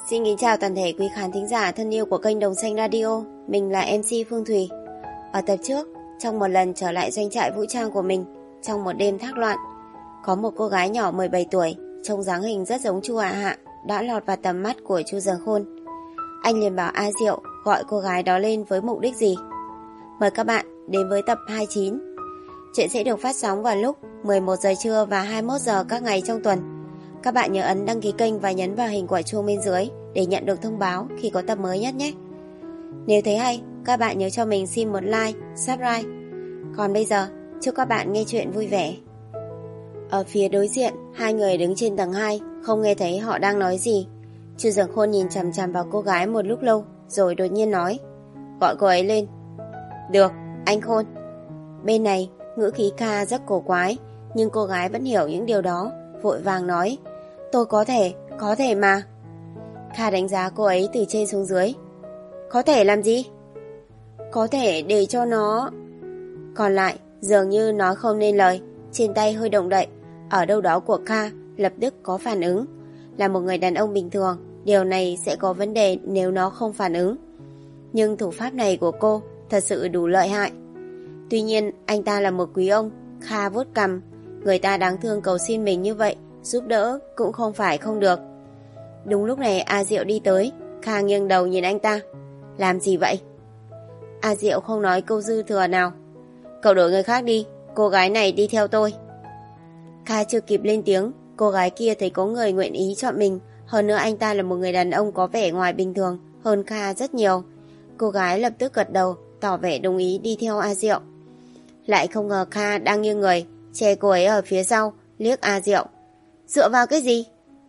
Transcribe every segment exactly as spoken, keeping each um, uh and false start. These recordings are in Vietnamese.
Xin kính chào toàn thể quý khán thính giả thân yêu của kênh Đồng Xanh Radio. Mình là em xê Phương Thùy. Ở tập trước, trong một lần trở lại doanh trại vũ trang của mình, trong một đêm thác loạn, có một cô gái nhỏ mười bảy tuổi, trông dáng hình rất giống Chu Hạ Hạ, đã lọt vào tầm mắt của Chu Dần Khôn. Anh liền bảo A Diệu gọi cô gái đó lên với mục đích gì. Mời các bạn đến với tập hai mươi chín. Chuyện sẽ được phát sóng vào lúc mười một giờ trưa và hai mươi mốt giờ các ngày trong tuần. Các bạn nhớ ấn đăng ký kênh và nhấn vào hình quả chuông bên dưới để nhận được thông báo khi có tập mới nhất nhé. Nếu thấy hay, các bạn nhớ cho mình xin một like, subscribe. Còn bây giờ, chúc các bạn nghe chuyện vui vẻ. Ở phía đối diện, hai người đứng trên tầng hai, không nghe thấy họ đang nói gì. Chu Dần Khôn nhìn chằm chằm vào cô gái một lúc lâu, rồi đột nhiên nói: gọi cô ấy lên. Được, anh Khôn. Bên này, ngữ khí Kha rất cổ quái, nhưng cô gái vẫn hiểu những điều đó, vội vàng nói: tôi có thể, có thể mà. Kha đánh giá cô ấy từ trên xuống dưới. Có thể làm gì? Có thể để cho nó... Còn lại dường như nói không nên lời, trên tay hơi động đậy. Ở đâu đó của Kha lập tức có phản ứng. Là một người đàn ông bình thường, điều này sẽ có vấn đề nếu nó không phản ứng. Nhưng thủ pháp này của cô thật sự đủ lợi hại. Tuy nhiên anh ta là một quý ông. Kha vuốt cằm. Người ta đáng thương cầu xin mình như vậy, giúp đỡ cũng không phải không được. Đúng lúc này A Diệu đi tới. Kha nghiêng đầu nhìn anh ta. Làm gì vậy? A Diệu không nói câu dư thừa nào. Cậu đổi người khác đi, cô gái này đi theo tôi. Kha chưa kịp lên tiếng, cô gái kia thấy có người nguyện ý chọn mình. Hơn nữa anh ta là một người đàn ông có vẻ ngoài bình thường hơn Kha rất nhiều. Cô gái lập tức gật đầu, tỏ vẻ đồng ý đi theo A Diệu. Lại không ngờ Kha đang nghiêng người, che cô ấy ở phía sau, liếc A Diệu. Dựa vào cái gì?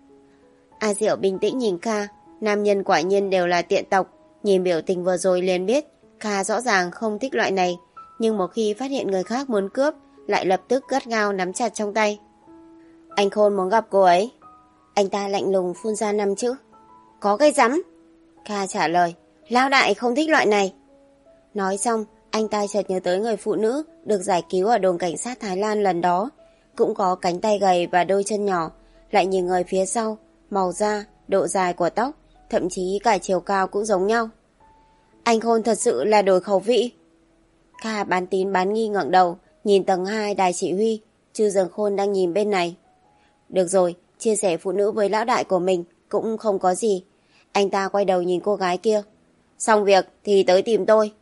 A Diệu bình tĩnh nhìn Kha. Nam nhân quả nhiên đều là tiện tộc. Nhìn biểu tình vừa rồi liền biết Kha rõ ràng không thích loại này, nhưng một khi phát hiện người khác muốn cướp, lại lập tức gắt gao nắm chặt trong tay. Anh Khôn muốn gặp cô ấy. Anh ta lạnh lùng phun ra năm chữ. Có cái rắm? Kha trả lời. Lão đại không thích loại này. Nói xong, anh ta chợt nhớ tới người phụ nữ được giải cứu ở đồn cảnh sát Thái Lan lần đó, cũng có cánh tay gầy và đôi chân nhỏ. Lại nhìn người phía sau, màu da, độ dài của tóc, thậm chí cả chiều cao cũng giống nhau. Anh Khôn thật sự là đổi khẩu vị. Kha bán tín bán nghi ngẩng đầu, nhìn tầng hai đài chỉ huy. Chu Dần Khôn đang nhìn bên này. Được rồi, chia sẻ phụ nữ với lão đại của mình cũng không có gì. Anh ta quay đầu nhìn cô gái kia. Xong việc thì tới tìm tôi.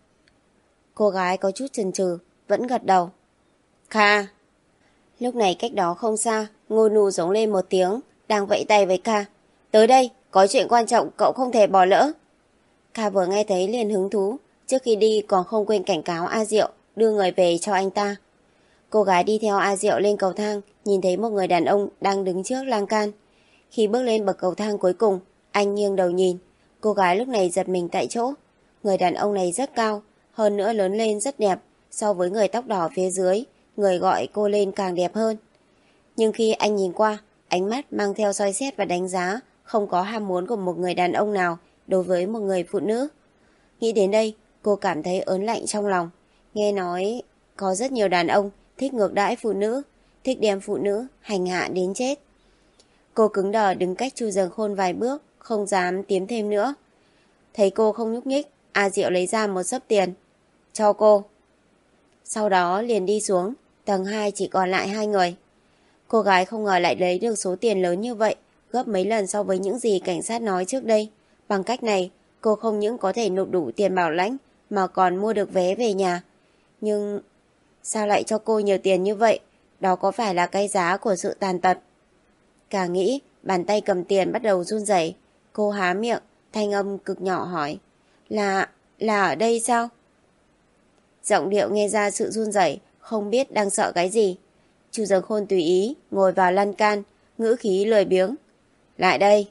Cô gái có chút chần chừ, vẫn gật đầu. Kha. Lúc này cách đó không xa, Ngô Nụ giống lên một tiếng, đang vẫy tay với Kha. Tới đây, có chuyện quan trọng cậu không thể bỏ lỡ. Kha vừa nghe thấy liền hứng thú, trước khi đi còn không quên cảnh cáo A Diệu đưa người về cho anh ta. Cô gái đi theo A Diệu lên cầu thang, nhìn thấy một người đàn ông đang đứng trước lan can. Khi bước lên bậc cầu thang cuối cùng, anh nghiêng đầu nhìn. Cô gái lúc này giật mình tại chỗ. Người đàn ông này rất cao, hơn nữa lớn lên rất đẹp. So với người tóc đỏ phía dưới, người gọi cô lên càng đẹp hơn. Nhưng khi anh nhìn qua, ánh mắt mang theo soi xét và đánh giá, không có ham muốn của một người đàn ông nào đối với một người phụ nữ. Nghĩ đến đây, cô cảm thấy ớn lạnh trong lòng. Nghe nói có rất nhiều đàn ông thích ngược đãi phụ nữ, thích đem phụ nữ hành hạ đến chết. Cô cứng đờ đứng cách Chu Dần Khôn vài bước, không dám tiến thêm nữa. Thấy cô không nhúc nhích, A Diệu lấy ra một xấp tiền. Cho cô. Sau đó liền đi xuống, tầng hai chỉ còn lại hai người. Cô gái không ngờ lại lấy được số tiền lớn như vậy, gấp mấy lần so với những gì cảnh sát nói trước đây. Bằng cách này, cô không những có thể nộp đủ tiền bảo lãnh, mà còn mua được vé về nhà. Nhưng sao lại cho cô nhiều tiền như vậy? Đó có phải là cái giá của sự tàn tật? Càng nghĩ, bàn tay cầm tiền bắt đầu run rẩy. Cô há miệng, thanh âm cực nhỏ hỏi. Là, là ở đây sao? Giọng điệu nghe ra sự run rẩy, không biết đang sợ cái gì. Chu Dần Khôn tùy ý, ngồi vào lan can, ngữ khí lười biếng. Lại đây.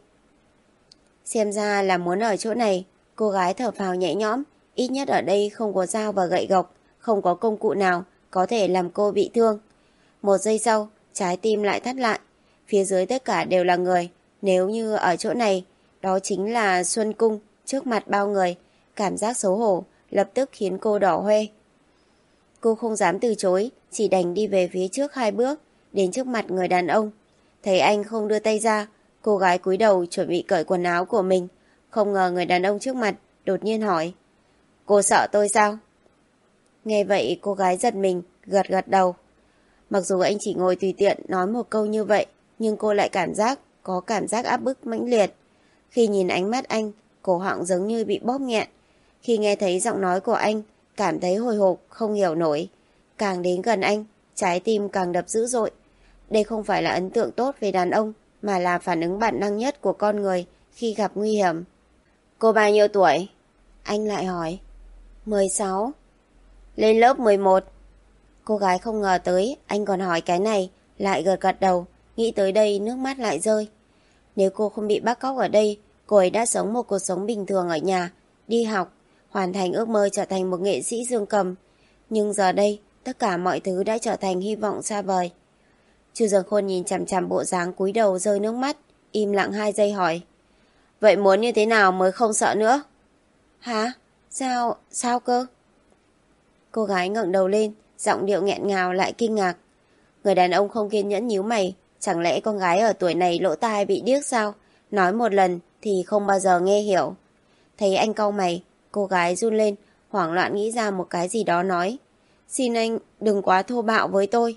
Xem ra là muốn ở chỗ này. Cô gái thở phào nhẹ nhõm. Ít nhất ở đây không có dao và gậy gộc, không có công cụ nào có thể làm cô bị thương. Một giây sau, trái tim lại thắt lại. Phía dưới tất cả đều là người. Nếu như ở chỗ này, đó chính là Xuân Cung trước mặt bao người. Cảm giác xấu hổ lập tức khiến cô đỏ hoe. Cô không dám từ chối, chỉ đành đi về phía trước hai bước, đến trước mặt người đàn ông. Thấy anh không đưa tay ra, Cô gái cúi đầu chuẩn bị cởi quần áo của mình. Không ngờ người đàn ông trước mặt đột nhiên hỏi: Cô sợ tôi sao? Nghe vậy cô gái giật mình, gật gật đầu. Mặc dù anh chỉ ngồi tùy tiện nói một câu như vậy, nhưng cô lại cảm giác có cảm giác áp bức mãnh liệt. Khi nhìn ánh mắt anh, cổ họng giống như bị bóp nghẹn. Khi nghe thấy giọng nói của anh, cảm thấy hồi hộp, không hiểu nổi. Càng đến gần anh, trái tim càng đập dữ dội. Đây không phải là ấn tượng tốt về đàn ông, mà là phản ứng bản năng nhất của con người khi gặp nguy hiểm. Cô bao nhiêu tuổi? Anh lại hỏi. mười sáu. Lên lớp mười một. Cô gái không ngờ tới anh còn hỏi cái này, lại gật gật đầu. Nghĩ tới đây nước mắt lại rơi. Nếu cô không bị bắt cóc ở đây, cô ấy đã sống một cuộc sống bình thường ở nhà, đi học, hoàn thành ước mơ trở thành một nghệ sĩ dương cầm. Nhưng giờ đây, tất cả mọi thứ đã trở thành hy vọng xa vời. Chu Dương Khôn nhìn chằm chằm bộ dáng cúi đầu rơi nước mắt, im lặng hai giây hỏi. Vậy muốn như thế nào mới không sợ nữa? Hả? Sao? Sao cơ? Cô gái ngẩng đầu lên, giọng điệu nghẹn ngào lại kinh ngạc. Người đàn ông không kiên nhẫn nhíu mày. Chẳng lẽ con gái ở tuổi này lỗ tai bị điếc sao? Nói một lần thì không bao giờ nghe hiểu. Thấy anh cau mày, cô gái run lên, hoảng loạn nghĩ ra một cái gì đó nói. Xin anh đừng quá thô bạo với tôi.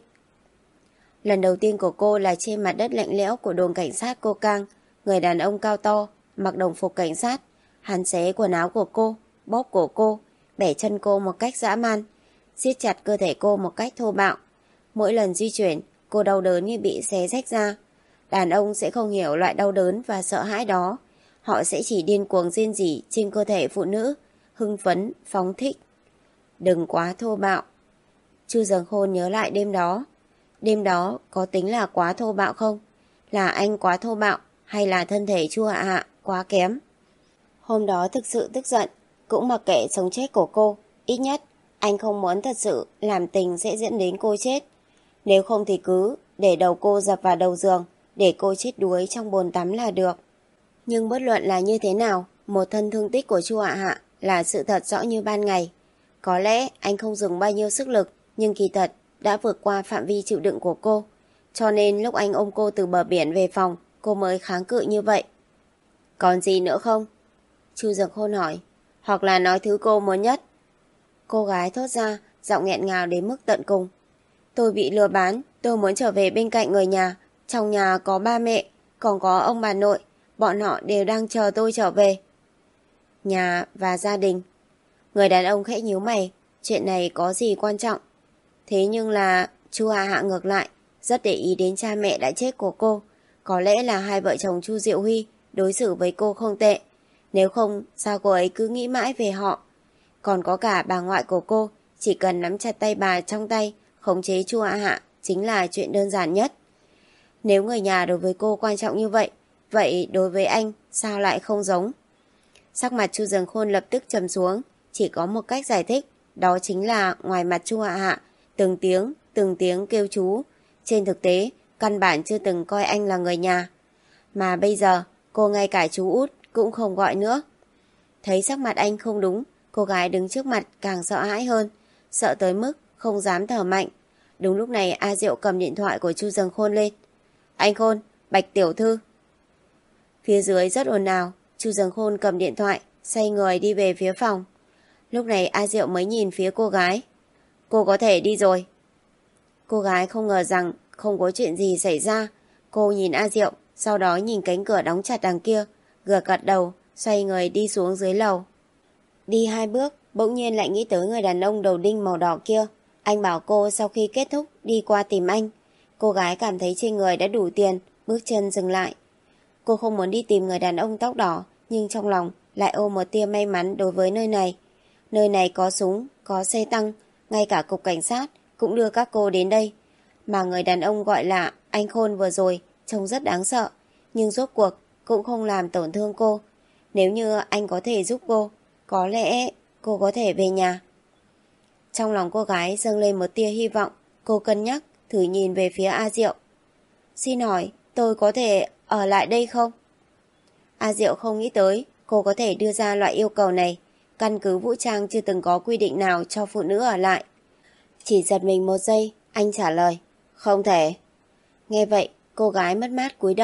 Lần đầu tiên của cô là trên mặt đất lạnh lẽo của đồn cảnh sát Cô Cang. Người đàn ông cao to, mặc đồng phục cảnh sát. Hắn xé quần áo của cô, bóp cổ cô, bẻ chân cô một cách dã man, siết chặt cơ thể cô một cách thô bạo. Mỗi lần di chuyển, cô đau đớn như bị xé rách ra. Đàn ông sẽ không hiểu loại đau đớn và sợ hãi đó. Họ sẽ chỉ điên cuồng rên rỉ trên cơ thể phụ nữ, hưng phấn, phóng thích. Đừng quá thô bạo. Chu Dương Khôn nhớ lại đêm đó. Đêm đó có tính là quá thô bạo không? Là anh quá thô bạo hay là thân thể Chu Hạ Hạ quá kém? Hôm đó thực sự tức giận, cũng mặc kệ sống chết của cô. Ít nhất anh không muốn thật sự làm tình sẽ dẫn đến cô chết. Nếu không thì cứ để đầu cô dập vào đầu giường, để cô chết đuối trong bồn tắm là được. Nhưng bất luận là như thế nào, một thân thương tích của Chu Hạ Hạ là sự thật rõ như ban ngày. Có lẽ anh không dùng bao nhiêu sức lực, nhưng kỳ thật đã vượt qua phạm vi chịu đựng của cô. Cho nên lúc anh ôm cô từ bờ biển về phòng, cô mới kháng cự như vậy. Còn gì nữa không? Chu Dương Khôn hỏi. Hoặc là nói thứ cô muốn nhất. Cô gái thốt ra, giọng nghẹn ngào đến mức tận cùng. Tôi bị lừa bán, tôi muốn trở về bên cạnh người nhà. Trong nhà có ba mẹ, còn có ông bà nội. Bọn họ đều đang chờ tôi trở về. Nhà và gia đình. Người đàn ông khẽ nhíu mày. Chuyện này có gì quan trọng? Thế nhưng là Chu Hạ Hạ ngược lại, rất để ý đến cha mẹ đã chết của cô. Có lẽ là hai vợ chồng Chu Diệu Huy đối xử với cô không tệ. Nếu không, sao cô ấy cứ nghĩ mãi về họ? Còn có cả bà ngoại của cô, chỉ cần nắm chặt tay bà trong tay, khống chế Chu Hạ Hạ chính là chuyện đơn giản nhất. Nếu người nhà đối với cô quan trọng như vậy, vậy đối với anh sao lại không giống? Sắc mặt Chu Dương Khôn lập tức trầm xuống, chỉ có một cách giải thích, đó chính là ngoài mặt Chu Hạ Hạ từng tiếng, từng tiếng kêu chú. Trên thực tế, căn bản chưa từng coi anh là người nhà. Mà bây giờ, cô ngay cả chú út cũng không gọi nữa. Thấy sắc mặt anh không đúng, cô gái đứng trước mặt càng sợ hãi hơn, sợ tới mức không dám thở mạnh. Đúng lúc này A Diệu cầm điện thoại của Chu Dương Khôn lên. Anh Khôn, Bạch tiểu thư. Phía dưới rất ồn ào, Chu Dương Khôn cầm điện thoại, xoay người đi về phía phòng. Lúc này A Diệu mới nhìn phía cô gái. Cô có thể đi rồi. Cô gái không ngờ rằng không có chuyện gì xảy ra. Cô nhìn A Diệu, sau đó nhìn cánh cửa đóng chặt đằng kia, gật gật đầu, xoay người đi xuống dưới lầu. Đi hai bước, bỗng nhiên lại nghĩ tới người đàn ông đầu đinh màu đỏ kia. Anh bảo cô sau khi kết thúc đi qua tìm anh. Cô gái cảm thấy trên người đã đủ tiền, bước chân dừng lại. Cô không muốn đi tìm người đàn ông tóc đỏ, nhưng trong lòng lại ôm một tia may mắn đối với nơi này. Nơi này có súng, có xe tăng, ngay cả cục cảnh sát cũng đưa các cô đến đây. Mà người đàn ông gọi là anh Khôn vừa rồi trông rất đáng sợ, nhưng rốt cuộc cũng không làm tổn thương cô. Nếu như anh có thể giúp cô, có lẽ cô có thể về nhà. Trong lòng cô gái dâng lên một tia hy vọng. Cô cân nhắc, thử nhìn về phía A Diệu. Xin hỏi, tôi có thể ở lại đây không? A Diệu không nghĩ tới cô có thể đưa ra loại yêu cầu này. Căn cứ vũ trang chưa từng có quy định nào cho phụ nữ ở lại. Chỉ giật mình một giây, anh trả lời. Không thể. Nghe vậy, cô gái mất mát cúi đầu,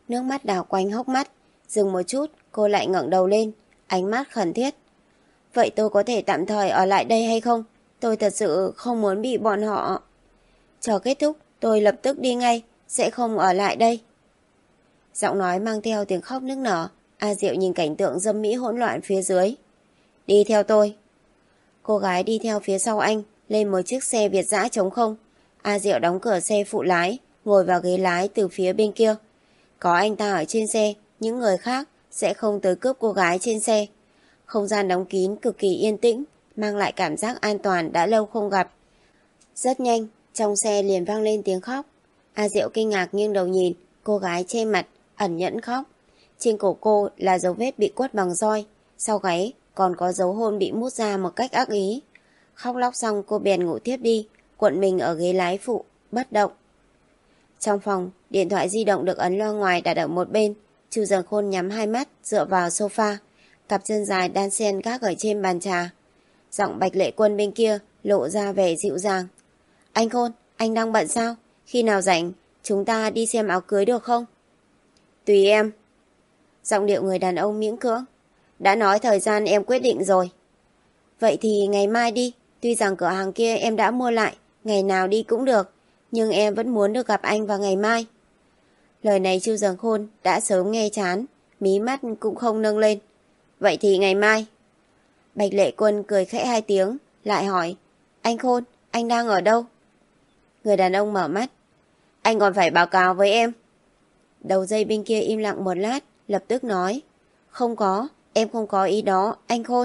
Nước mắt đảo quanh hốc mắt. Dừng một chút, cô lại ngẩng đầu lên, ánh mắt khẩn thiết. Vậy tôi có thể tạm thời ở lại đây hay không? Tôi thật sự không muốn bị bọn họ... Chờ kết thúc, tôi lập tức đi ngay, sẽ không ở lại đây. Giọng nói mang theo tiếng khóc nức nở. A Diệu nhìn cảnh tượng dâm mỹ hỗn loạn phía dưới. Đi theo tôi. Cô gái đi theo phía sau anh, lên một chiếc xe Việt dã trống không. A Diệu đóng cửa xe phụ lái, ngồi vào ghế lái từ phía bên kia. Có anh ta ở trên xe, những người khác sẽ không tới cướp cô gái trên xe. Không gian đóng kín cực kỳ yên tĩnh, mang lại cảm giác an toàn đã lâu không gặp. Rất nhanh, trong xe liền vang lên tiếng khóc. A Diệu kinh ngạc nghiêng đầu nhìn, cô gái che mặt, ẩn nhẫn khóc. Trên cổ cô là dấu vết bị quất bằng roi, sau gáy còn có dấu hôn bị mút ra một cách ác ý. Khóc lóc xong cô bèn ngủ tiếp đi, cuộn mình ở ghế lái phụ, bất động. Trong phòng, điện thoại di động được ấn loa ngoài đặt ở một bên. Chu Dần Khôn nhắm hai mắt, dựa vào sofa, cặp chân dài đan xen gác ở trên bàn trà. Giọng Bạch Lệ Quân bên kia lộ ra vẻ dịu dàng. Anh Khôn, anh đang bận sao? Khi nào rảnh, chúng ta đi xem áo cưới được không? Tùy em. Giọng điệu người đàn ông miễn cưỡng. Đã nói thời gian em quyết định rồi. Vậy thì ngày mai đi. Tuy rằng cửa hàng kia em đã mua lại, ngày nào đi cũng được, nhưng em vẫn muốn được gặp anh vào ngày mai. Lời này Chu Dần Khôn đã sớm nghe chán, mí mắt cũng không nâng lên. Vậy thì ngày mai. Bạch Lệ Quân cười khẽ hai tiếng, lại hỏi. Anh Khôn, anh đang ở đâu? Người đàn ông mở mắt. Anh còn phải báo cáo với em. Đầu dây bên kia im lặng một lát, lập tức nói. Không có, em không có ý đó, anh Khôn.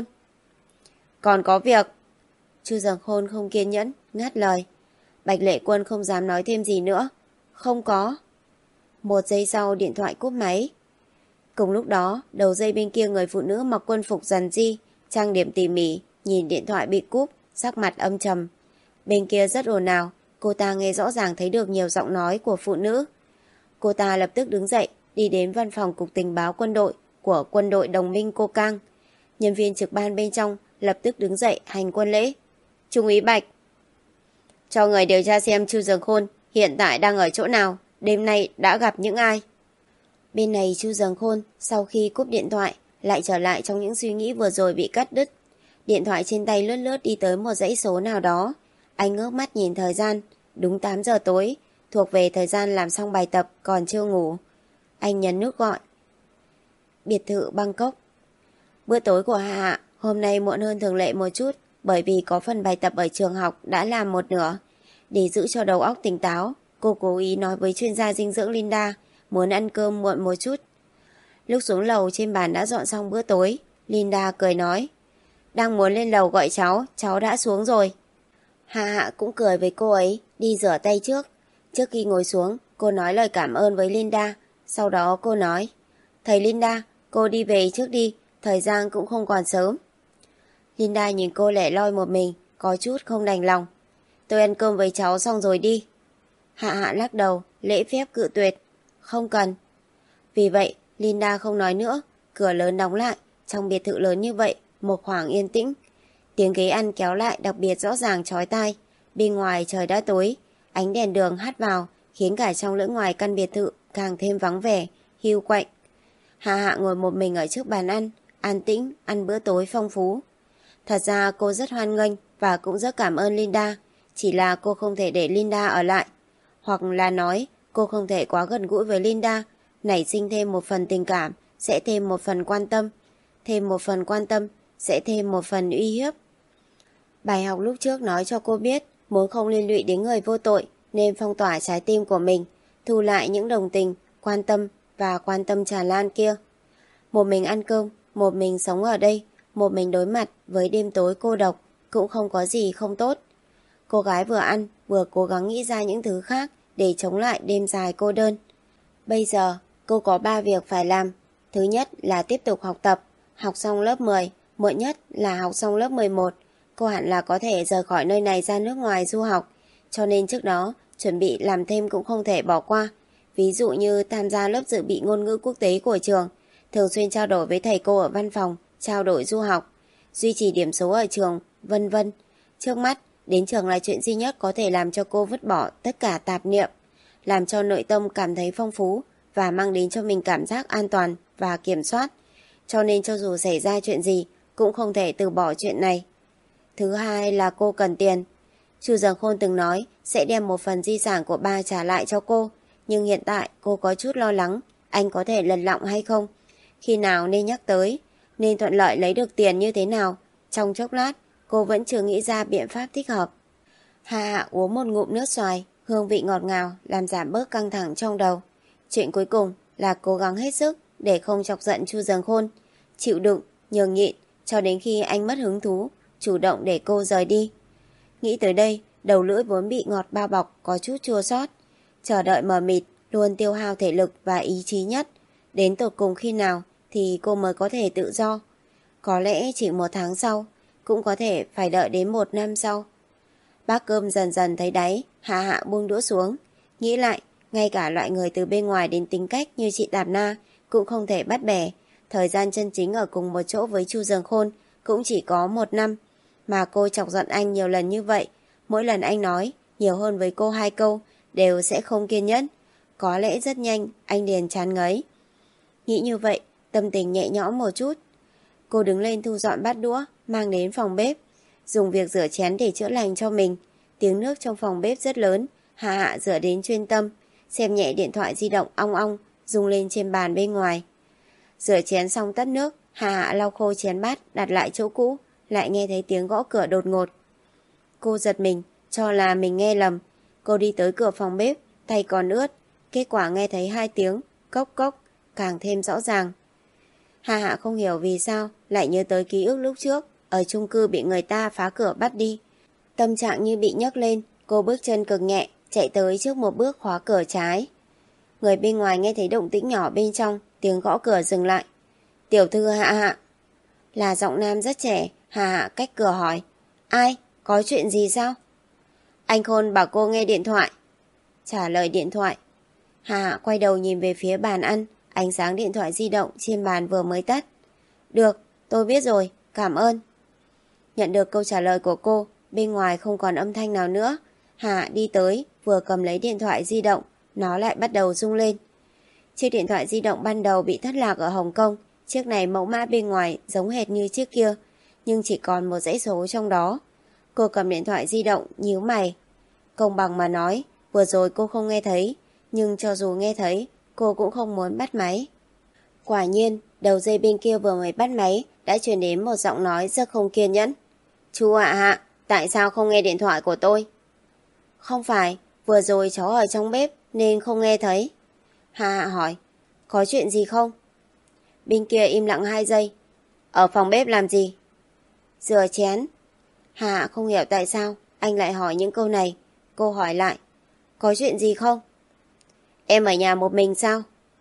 Còn có việc. Chu Dần Khôn không kiên nhẫn, ngắt lời. Bạch Lệ Quân không dám nói thêm gì nữa. Không có. Một giây sau điện thoại cúp máy. Cùng lúc đó, đầu dây bên kia người phụ nữ mặc quân phục rằn ri, trang điểm tỉ mỉ, nhìn điện thoại bị cúp, sắc mặt âm trầm. Bên kia rất ồn ào, cô ta nghe rõ ràng thấy được nhiều giọng nói của phụ nữ. Cô ta lập tức đứng dậy, đi đến văn phòng cục tình báo quân đội của quân đội đồng minh Cô Cang. Nhân viên trực ban bên trong lập tức đứng dậy hành quân lễ. Trung úy Bạch, cho người điều tra xem Chu Dần Khôn hiện tại đang ở chỗ nào, đêm nay đã gặp những ai. Bên này Chu Dần Khôn sau khi cúp điện thoại lại trở lại trong những suy nghĩ vừa rồi bị cắt đứt. Điện thoại trên tay lướt lướt đi tới một dãy số nào đó. Anh ngước mắt nhìn thời gian, đúng tám giờ tối, thuộc về thời gian làm xong bài tập còn chưa ngủ. Anh nhấn nút gọi. Biệt thự Bangkok. Bữa tối của Hạ Hạ hôm nay muộn hơn thường lệ một chút, bởi vì có phần bài tập ở trường học đã làm một nửa. Để giữ cho đầu óc tỉnh táo, cô cố ý nói với chuyên gia dinh dưỡng Linda muốn ăn cơm muộn một chút. Lúc xuống lầu trên bàn đã dọn xong bữa tối, Linda cười nói. Đang muốn lên lầu gọi cháu, cháu đã xuống rồi. Hạ Hạ cũng cười với cô ấy, đi rửa tay trước. Trước khi ngồi xuống, cô nói lời cảm ơn với Linda. Sau đó cô nói, thầy Linda, cô đi về trước đi, thời gian cũng không còn sớm. Linda nhìn cô lẻ loi một mình, có chút không đành lòng. Tôi ăn cơm với cháu xong rồi đi. Hạ Hạ lắc đầu, lễ phép cự tuyệt. Không cần. Vì vậy, Linda không nói nữa, cửa lớn đóng lại. Trong biệt thự lớn như vậy, một khoảng yên tĩnh. Tiếng ghế ăn kéo lại đặc biệt rõ ràng chói tai. Bên ngoài trời đã tối, ánh đèn đường hắt vào, khiến cả trong lẫn ngoài căn biệt thự càng thêm vắng vẻ, hiu quạnh. Hạ Hạ ngồi một mình ở trước bàn ăn, an tĩnh, ăn bữa tối phong phú. Thật ra cô rất hoan nghênh và cũng rất cảm ơn Linda, chỉ là cô không thể để Linda ở lại. Hoặc là nói, cô không thể quá gần gũi với Linda, nảy sinh thêm một phần tình cảm, sẽ thêm một phần quan tâm. Thêm một phần quan tâm, sẽ thêm một phần uy hiếp. Bài học lúc trước nói cho cô biết, muốn không liên lụy đến người vô tội, nên phong tỏa trái tim của mình, thu lại những đồng tình, quan tâm và quan tâm tràn lan kia. Một mình ăn cơm, một mình sống ở đây, một mình đối mặt với đêm tối cô độc, cũng không có gì không tốt. Cô gái vừa ăn, vừa cố gắng nghĩ ra những thứ khác để chống lại đêm dài cô đơn. Bây giờ, cô có ba việc phải làm. Thứ nhất là tiếp tục học tập, học xong lớp mười, muộn nhất là học xong lớp mười một. Cô hẳn là có thể rời khỏi nơi này ra nước ngoài du học, cho nên trước đó, chuẩn bị làm thêm cũng không thể bỏ qua. Ví dụ như tham gia lớp dự bị ngôn ngữ quốc tế của trường, thường xuyên trao đổi với thầy cô ở văn phòng, trao đổi du học, duy trì điểm số ở trường, vân vân. Trước mắt, đến trường là chuyện duy nhất có thể làm cho cô vứt bỏ tất cả tạp niệm, làm cho nội tâm cảm thấy phong phú và mang đến cho mình cảm giác an toàn và kiểm soát. Cho nên cho dù xảy ra chuyện gì cũng không thể từ bỏ chuyện này. Thứ hai là cô cần tiền. Chu Dần Khôn từng nói sẽ đem một phần di sản của ba trả lại cho cô, nhưng hiện tại cô có chút lo lắng anh có thể lật lọng hay không. Khi nào nên nhắc tới, nên thuận lợi lấy được tiền như thế nào. Trong chốc lát, cô vẫn chưa nghĩ ra biện pháp thích hợp. Hạ Hạ uống một ngụm nước xoài, hương vị ngọt ngào làm giảm bớt căng thẳng trong đầu. Chuyện cuối cùng là cố gắng hết sức để không chọc giận Chu Dần Khôn, chịu đựng, nhường nhịn cho đến khi anh mất hứng thú, chủ động để cô rời đi. Nghĩ tới đây, đầu lưỡi vốn bị ngọt bao bọc có chút chua xót. Chờ đợi mờ mịt luôn tiêu hao thể lực và ý chí nhất. Đến tột cùng khi nào thì cô mới có thể tự do. Có lẽ chỉ một tháng sau, cũng có thể phải đợi đến một năm sau. Bát cơm dần dần thấy đáy, Hạ Hạ buông đũa xuống. Nghĩ lại, ngay cả loại người từ bên ngoài đến tính cách như chị Tạp Na cũng không thể bắt bẻ. Thời gian chân chính ở cùng một chỗ với Chu Dần Khôn cũng chỉ có một năm. Mà cô chọc giận anh nhiều lần như vậy, mỗi lần anh nói nhiều hơn với cô hai câu đều sẽ không kiên nhẫn. Có lẽ rất nhanh anh liền chán ngấy. Nghĩ như vậy, tâm tình nhẹ nhõm một chút. Cô đứng lên thu dọn bát đũa, mang đến phòng bếp, dùng việc rửa chén để chữa lành cho mình. Tiếng nước trong phòng bếp rất lớn, Hạ Hạ rửa đến chuyên tâm, xem nhẹ điện thoại di động ong ong rung lên trên bàn bên ngoài. Rửa chén xong tắt nước, Hạ Hạ lau khô chén bát đặt lại chỗ cũ, lại nghe thấy tiếng gõ cửa đột ngột. Cô giật mình, cho là mình nghe lầm. Cô đi tới cửa phòng bếp, tay còn ướt. Kết quả nghe thấy hai tiếng cốc cốc, càng thêm rõ ràng. Hạ Hạ không hiểu vì sao lại nhớ tới ký ức lúc trước ở chung cư bị người ta phá cửa bắt đi. Tâm trạng như bị nhấc lên, cô bước chân cực nhẹ, chạy tới trước một bước khóa cửa trái. Người bên ngoài nghe thấy động tĩnh nhỏ bên trong, tiếng gõ cửa dừng lại. Tiểu thư Hạ Hạ. Là giọng nam rất trẻ. Hạ Hạ cách cửa hỏi. Ai? Có chuyện gì sao? Anh Khôn bảo cô nghe điện thoại. Trả lời điện thoại. Hạ Hạ quay đầu nhìn về phía bàn ăn. Ánh sáng điện thoại di động trên bàn vừa mới tắt. Được, tôi biết rồi, cảm ơn. Nhận được câu trả lời của cô, bên ngoài không còn âm thanh nào nữa. Hạ Hạ đi tới, vừa cầm lấy điện thoại di động, nó lại bắt đầu rung lên. Chiếc điện thoại di động ban đầu bị thất lạc ở Hồng Kông. Chiếc này mẫu mã bên ngoài giống hệt như chiếc kia, nhưng chỉ còn một dãy số trong đó. Cô cầm điện thoại di động, nhíu mày. Công bằng mà nói, vừa rồi cô không nghe thấy, nhưng cho dù nghe thấy, cô cũng không muốn bắt máy. Quả nhiên, đầu dây bên kia vừa mới bắt máy, đã truyền đến một giọng nói rất không kiên nhẫn. Chú Hạ Hạ, tại sao không nghe điện thoại của tôi? Không phải, vừa rồi cháu ở trong bếp nên không nghe thấy. Hạ Hạ hỏi, có chuyện gì không? Bên kia im lặng hai giây. Ở phòng bếp làm gì? Rửa chén. Hạ Hạ không hiểu tại sao anh lại hỏi những câu này. Cô hỏi lại, có chuyện gì không? Em ở nhà một mình sao?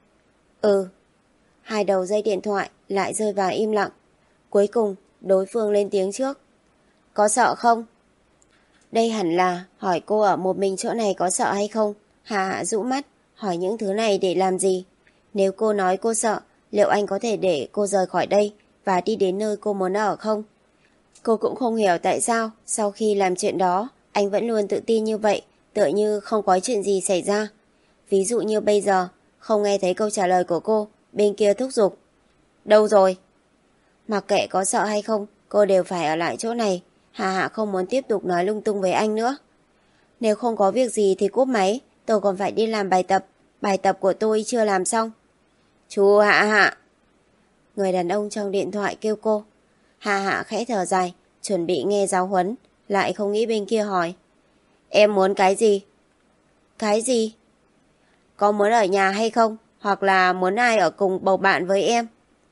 Ừ. Hai đầu dây điện thoại lại rơi vào im lặng. Cuối cùng đối phương lên tiếng trước. Có sợ không? Đây hẳn là hỏi cô ở một mình chỗ này có sợ hay không. Hạ Hạ rũ mắt, hỏi những thứ này để làm gì? Nếu cô nói cô sợ, liệu anh có thể để cô rời khỏi đây và đi đến nơi cô muốn ở không? Cô cũng không hiểu tại sao sau khi làm chuyện đó anh vẫn luôn tự tin như vậy, tựa như không có chuyện gì xảy ra. Ví dụ như bây giờ không nghe thấy câu trả lời của cô, bên kia thúc giục. Đâu rồi? Mặc kệ có sợ hay không, cô đều phải ở lại chỗ này. Hạ Hạ không muốn tiếp tục nói lung tung với anh nữa. Nếu không có việc gì thì cúp máy, tôi còn phải đi làm bài tập. Bài tập của tôi chưa làm xong. Chú Hạ Hạ. Người đàn ông trong điện thoại kêu cô. Hạ Hạ khẽ thở dài, chuẩn bị nghe giáo huấn, lại không nghĩ bên kia hỏi. Em muốn cái gì? Cái gì? Có muốn ở nhà hay không? Hoặc là muốn ai ở cùng bầu bạn với em?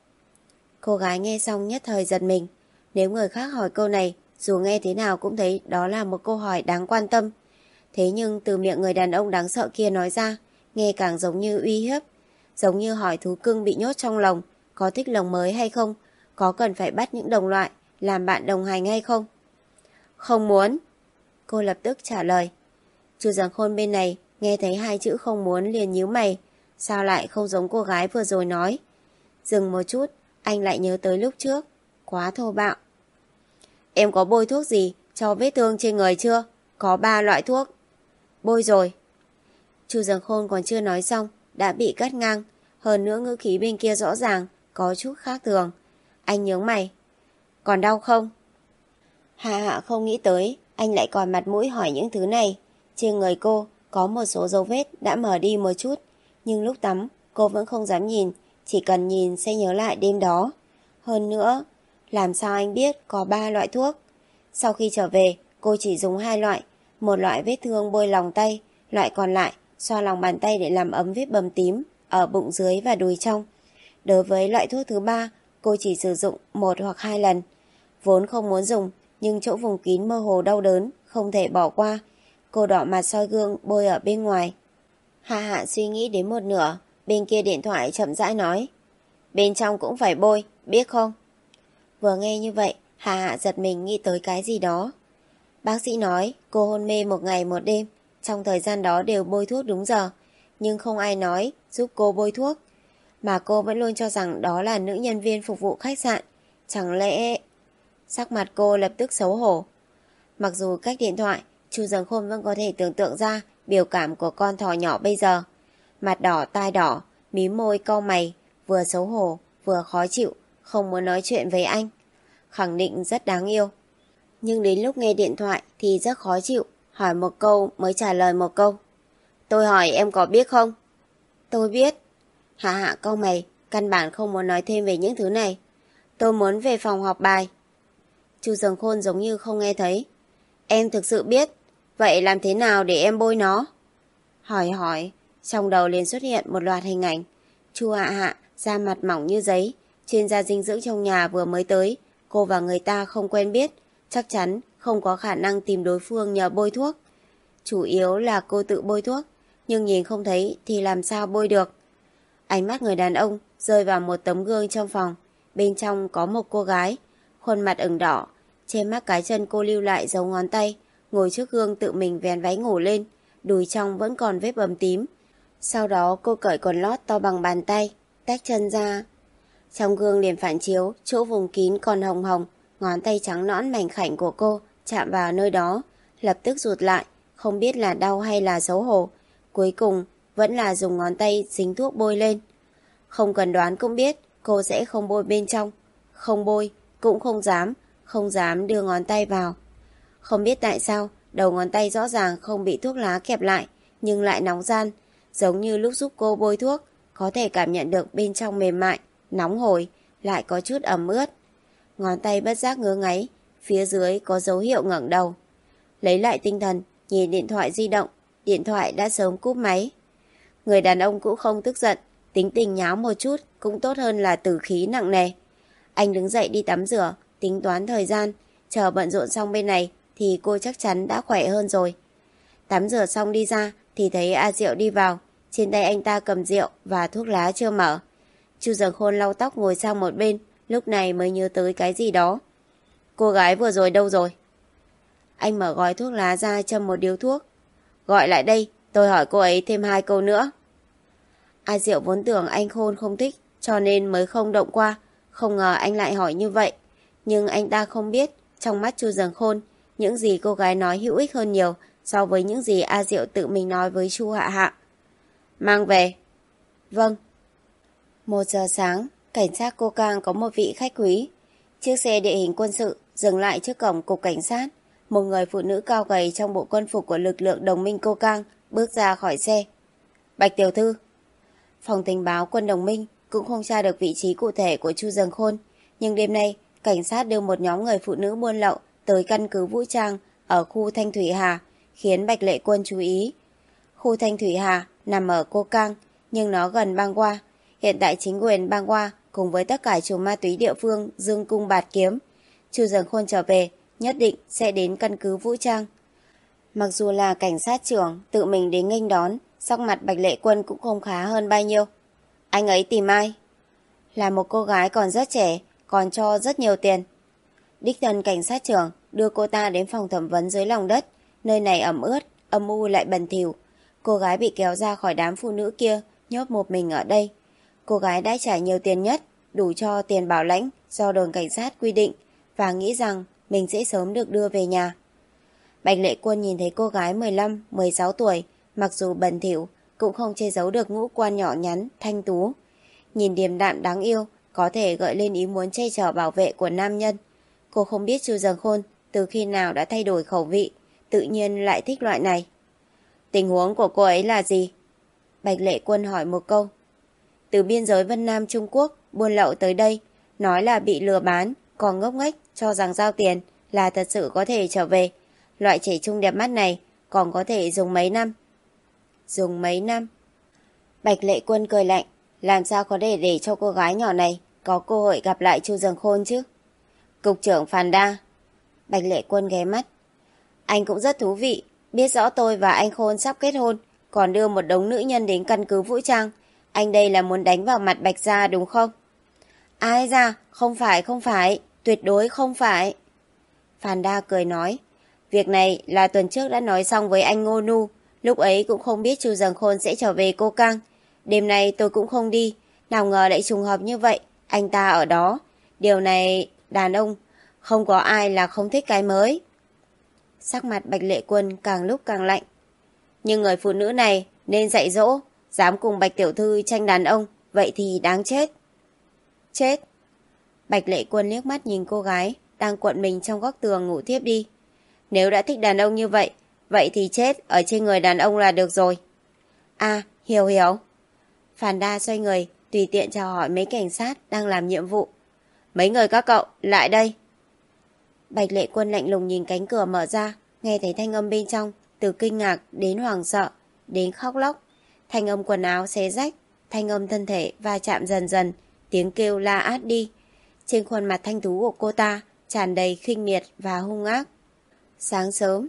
Cô gái nghe xong nhất thời giật mình. Nếu người khác hỏi câu này, dù nghe thế nào cũng thấy đó là một câu hỏi đáng quan tâm. Thế nhưng từ miệng người đàn ông đáng sợ kia nói ra, nghe càng giống như uy hiếp. Giống như hỏi thú cưng bị nhốt trong lồng, có thích lồng mới hay không? Có cần phải bắt những đồng loại, làm bạn đồng hành hay không? Không muốn. Cô lập tức trả lời. Chu Dần Khôn bên này, nghe thấy hai chữ không muốn liền nhíu mày. Sao lại không giống cô gái vừa rồi nói? Dừng một chút, anh lại nhớ tới lúc trước. Quá thô bạo. Em có bôi thuốc gì cho vết thương trên người chưa? Có ba loại thuốc. Bôi rồi. Chu Dần Khôn còn chưa nói xong, đã bị cắt ngang. Hơn nữa ngữ khí bên kia rõ ràng có chút khác thường. Anh nhướng mày. Còn đau không? Hạ Hạ không nghĩ tới anh lại còn mặt mũi hỏi những thứ này. Trên người cô có một số dấu vết đã mờ đi một chút, nhưng lúc tắm cô vẫn không dám nhìn, chỉ cần nhìn sẽ nhớ lại đêm đó. Hơn nữa, làm sao anh biết có ba loại thuốc? Sau khi trở về, cô chỉ dùng hai loại, một loại vết thương bôi lòng tay, loại còn lại xoa lòng bàn tay để làm ấm vết bầm tím ở bụng dưới và đùi trong. Đối với loại thuốc thứ ba, cô chỉ sử dụng một hoặc hai lần. Vốn không muốn dùng, nhưng chỗ vùng kín mơ hồ đau đớn, không thể bỏ qua. Cô đỏ mặt soi gương bôi ở bên ngoài. Hạ Hạ suy nghĩ đến một nửa, bên kia điện thoại chậm rãi nói. Bên trong cũng phải bôi, biết không? Vừa nghe như vậy, Hạ Hạ giật mình nghĩ tới cái gì đó. Bác sĩ nói cô hôn mê một ngày một đêm, trong thời gian đó đều bôi thuốc đúng giờ, nhưng không ai nói giúp cô bôi thuốc. Mà cô vẫn luôn cho rằng đó là nữ nhân viên phục vụ khách sạn. Chẳng lẽ... Sắc mặt cô lập tức xấu hổ. Mặc dù cách điện thoại, Chu Dần Khôn vẫn có thể tưởng tượng ra biểu cảm của con thỏ nhỏ bây giờ. Mặt đỏ tai đỏ, mím môi cau mày, vừa xấu hổ, vừa khó chịu, không muốn nói chuyện với anh. Khẳng định rất đáng yêu. Nhưng đến lúc nghe điện thoại thì rất khó chịu, hỏi một câu mới trả lời một câu. Tôi hỏi em có biết không? Tôi biết. Hạ Hạ cau mày, căn bản không muốn nói thêm về những thứ này. Tôi muốn về phòng học bài. Chu Dần Khôn giống như không nghe thấy. Em thực sự biết. Vậy làm thế nào để em bôi nó? Hỏi hỏi, trong đầu liền xuất hiện một loạt hình ảnh. Chu Hạ Hạ da mặt mỏng như giấy, chuyên gia dinh dưỡng trong nhà vừa mới tới, cô và người ta không quen biết, chắc chắn không có khả năng tìm đối phương nhờ bôi thuốc. Chủ yếu là cô tự bôi thuốc, nhưng nhìn không thấy thì làm sao bôi được. Ánh mắt người đàn ông rơi vào một tấm gương trong phòng, bên trong có một cô gái, khuôn mặt ửng đỏ, trên mắt cái chân cô lưu lại dấu ngón tay, ngồi trước gương tự mình vén váy ngủ lên, đùi trong vẫn còn vết bầm tím. Sau đó cô cởi quần lót to bằng bàn tay, tách chân ra. Trong gương liền phản chiếu, chỗ vùng kín còn hồng hồng, ngón tay trắng nõn mảnh khảnh của cô chạm vào nơi đó, lập tức rụt lại, không biết là đau hay là xấu hổ. Cuối cùng vẫn là dùng ngón tay dính thuốc bôi lên. Không cần đoán cũng biết cô sẽ không bôi bên trong. Không bôi, cũng không dám, không dám đưa ngón tay vào. Không biết tại sao, đầu ngón tay rõ ràng không bị thuốc lá kẹp lại, nhưng lại nóng ran, giống như lúc giúp cô bôi thuốc, có thể cảm nhận được bên trong mềm mại, nóng hổi, lại có chút ẩm ướt. Ngón tay bất giác ngứa ngáy, phía dưới có dấu hiệu ngẩng đầu. Lấy lại tinh thần, nhìn điện thoại di động, điện thoại đã sớm cúp máy. Người đàn ông cũng không tức giận, tính tình nháo một chút cũng tốt hơn là tử khí nặng nề. Anh đứng dậy đi tắm rửa, tính toán thời gian, chờ bận rộn xong bên này thì cô chắc chắn đã khỏe hơn rồi. Tắm rửa xong đi ra thì thấy A Diệu đi vào, trên tay anh ta cầm rượu và thuốc lá chưa mở. Chu Dần Khôn lau tóc ngồi sang một bên, lúc này mới nhớ tới cái gì đó. Cô gái vừa rồi đâu rồi? Anh mở gói thuốc lá ra châm một điếu thuốc. Gọi lại đây, tôi hỏi cô ấy thêm hai câu nữa. A Diệu vốn tưởng anh Khôn không thích, cho nên mới không động qua. Không ngờ anh lại hỏi như vậy. Nhưng anh ta không biết, trong mắt Chu Dần Khôn, những gì cô gái nói hữu ích hơn nhiều so với những gì A Diệu tự mình nói với Chu Hạ Hạ. Mang về. Vâng. Một giờ sáng, cảnh sát Cô Cang có một vị khách quý. Chiếc xe địa hình quân sự dừng lại trước cổng cục cảnh sát. Một người phụ nữ cao gầy trong bộ quân phục của lực lượng đồng minh Cô Cang bước ra khỏi xe. Bạch tiểu thư. Phòng tình báo quân đồng minh cũng không tra được vị trí cụ thể của Chu Dần Khôn, nhưng đêm nay cảnh sát đưa một nhóm người phụ nữ buôn lậu tới căn cứ vũ trang ở khu Thanh Thủy Hà, khiến Bạch Lệ Quân chú ý. Khu Thanh Thủy Hà nằm ở Cô Cang, nhưng nó gần Bang Qua. Hiện tại chính quyền Bang Qua cùng với tất cả chùm ma túy địa phương dương cung bạt kiếm. Chu Dần Khôn trở về nhất định sẽ đến căn cứ vũ trang. Mặc dù là cảnh sát trưởng tự mình đến nghênh đón, sắc mặt Bạch Lệ Quân cũng không khá hơn bao nhiêu. Anh ấy tìm ai? Là một cô gái còn rất trẻ, còn cho rất nhiều tiền. Đích thân cảnh sát trưởng đưa cô ta đến phòng thẩm vấn dưới lòng đất. Nơi này ẩm ướt, âm u lại bẩn thỉu. Cô gái bị kéo ra khỏi đám phụ nữ kia, nhốt một mình ở đây. Cô gái đã trả nhiều tiền nhất, đủ cho tiền bảo lãnh do đồn cảnh sát quy định, và nghĩ rằng mình sẽ sớm được đưa về nhà. Bạch Lệ Quân nhìn thấy cô gái mười lăm mười sáu tuổi, mặc dù bẩn thỉu, cũng không che giấu được ngũ quan nhỏ nhắn, thanh tú. Nhìn điềm đạm đáng yêu, có thể gợi lên ý muốn che chở bảo vệ của nam nhân. Cô không biết Chu Dần Khôn từ khi nào đã thay đổi khẩu vị, tự nhiên lại thích loại này. Tình huống của cô ấy là gì? Bạch Lệ Quân hỏi một câu. Từ biên giới Vân Nam Trung Quốc buôn lậu tới đây, nói là bị lừa bán, còn ngốc nghếch cho rằng giao tiền là thật sự có thể trở về. Loại trẻ trung đẹp mắt này còn có thể dùng mấy năm. Dùng mấy năm? Bạch Lệ Quân cười lạnh, làm sao có thể để cho cô gái nhỏ này có cơ hội gặp lại Chu Dần Khôn chứ? Cục trưởng Phàn Đa. Bạch Lệ Quân ghé mắt. Anh cũng rất thú vị, biết rõ tôi và anh Khôn sắp kết hôn, còn đưa một đống nữ nhân đến căn cứ vũ trang. Anh đây là muốn đánh vào mặt Bạch Gia đúng không? Ai ra, không phải, không phải, tuyệt đối không phải. Phàn Đa cười nói, việc này là tuần trước đã nói xong với anh Ngô Nu, lúc ấy cũng không biết Chu Dần Khôn sẽ trở về Cô Cang. Đêm nay tôi cũng không đi, nào ngờ lại trùng hợp như vậy, anh ta ở đó. Điều này, đàn ông, không có ai là không thích cái mới. Sắc mặt Bạch Lệ Quân càng lúc càng lạnh. Nhưng người phụ nữ này nên dạy dỗ, dám cùng Bạch Tiểu Thư tranh đàn ông, vậy thì đáng chết. Chết. Bạch Lệ Quân liếc mắt nhìn cô gái đang cuộn mình trong góc tường ngủ thiếp đi. Nếu đã thích đàn ông như vậy, vậy thì chết ở trên người đàn ông là được rồi. À, hiểu hiểu. Phàn Đa xoay người, tùy tiện chào hỏi mấy cảnh sát đang làm nhiệm vụ. Mấy người các cậu, lại đây. Bạch Lệ Quân lạnh lùng nhìn cánh cửa mở ra, nghe thấy thanh âm bên trong, từ kinh ngạc đến hoảng sợ, đến khóc lóc. Thanh âm quần áo xé rách, thanh âm thân thể va chạm dần dần, tiếng kêu la át đi. Trên khuôn mặt thanh tú của cô ta tràn đầy khinh miệt và hung ác. Sáng sớm,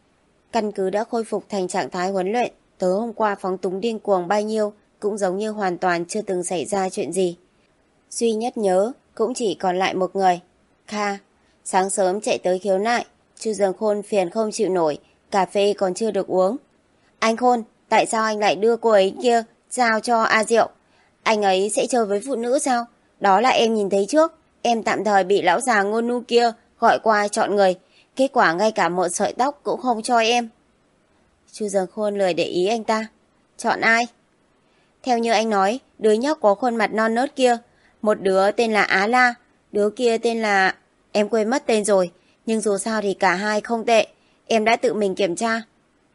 căn cứ đã khôi phục thành trạng thái huấn luyện. Tối hôm qua phóng túng điên cuồng bao nhiêu cũng giống như hoàn toàn chưa từng xảy ra chuyện gì. Duy nhất nhớ cũng chỉ còn lại một người, Kha. Sáng sớm chạy tới khiếu nại, Chu Dần Khôn phiền không chịu nổi, cà phê còn chưa được uống. Anh Khôn, tại sao anh lại đưa cô ấy kia giao cho A Diệu? Anh ấy sẽ chơi với phụ nữ sao? Đó là em nhìn thấy trước. Em tạm thời bị lão già Ngô Nu kia gọi qua chọn người, kết quả ngay cả một sợi tóc cũng không cho em. Chu Dần Khôn lười để ý anh ta. Chọn ai? Theo như anh nói, đứa nhóc có khuôn mặt non nớt kia, một đứa tên là Á La, đứa kia tên là... Em quên mất tên rồi, nhưng dù sao thì cả hai không tệ, em đã tự mình kiểm tra.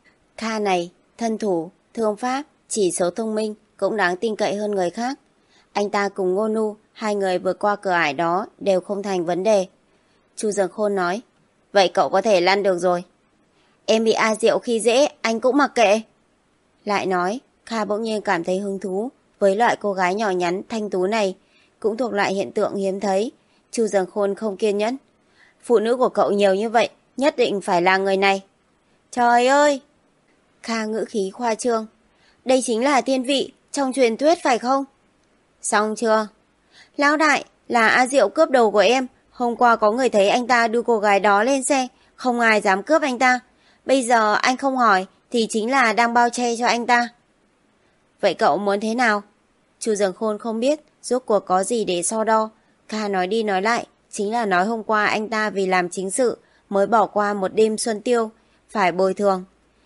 Kha này, thân thủ, thương pháp, chỉ số thông minh cũng đáng tin cậy hơn người khác. Anh ta cùng Ngô Nu, hai người vượt qua cửa ải đó đều không thành vấn đề. Chu Dần Khôn nói, vậy cậu có thể lăn được rồi. Em bị A Diệu khi dễ, anh cũng mặc kệ. Lại nói, Kha bỗng nhiên cảm thấy hứng thú với loại cô gái nhỏ nhắn thanh tú này, cũng thuộc loại hiện tượng hiếm thấy. Chu Dần Khôn không kiên nhẫn. Phụ nữ của cậu nhiều như vậy, nhất định phải là người này. Trời ơi! Kha ngữ khí khoa trương. Đây chính là thiên vị trong truyền thuyết phải không? Xong chưa? Lão đại, là A Diệu cướp đồ của em. Hôm qua có người thấy anh ta đưa cô gái đó lên xe, không ai dám cướp anh ta. Bây giờ anh không hỏi thì chính là đang bao che cho anh ta. Vậy cậu muốn thế nào? Chu Dần Khôn không biết rốt cuộc có gì để so đo. Kha nói đi nói lại, chính là nói hôm qua anh ta vì làm chính sự mới bỏ qua một đêm xuân tiêu, phải bồi thường.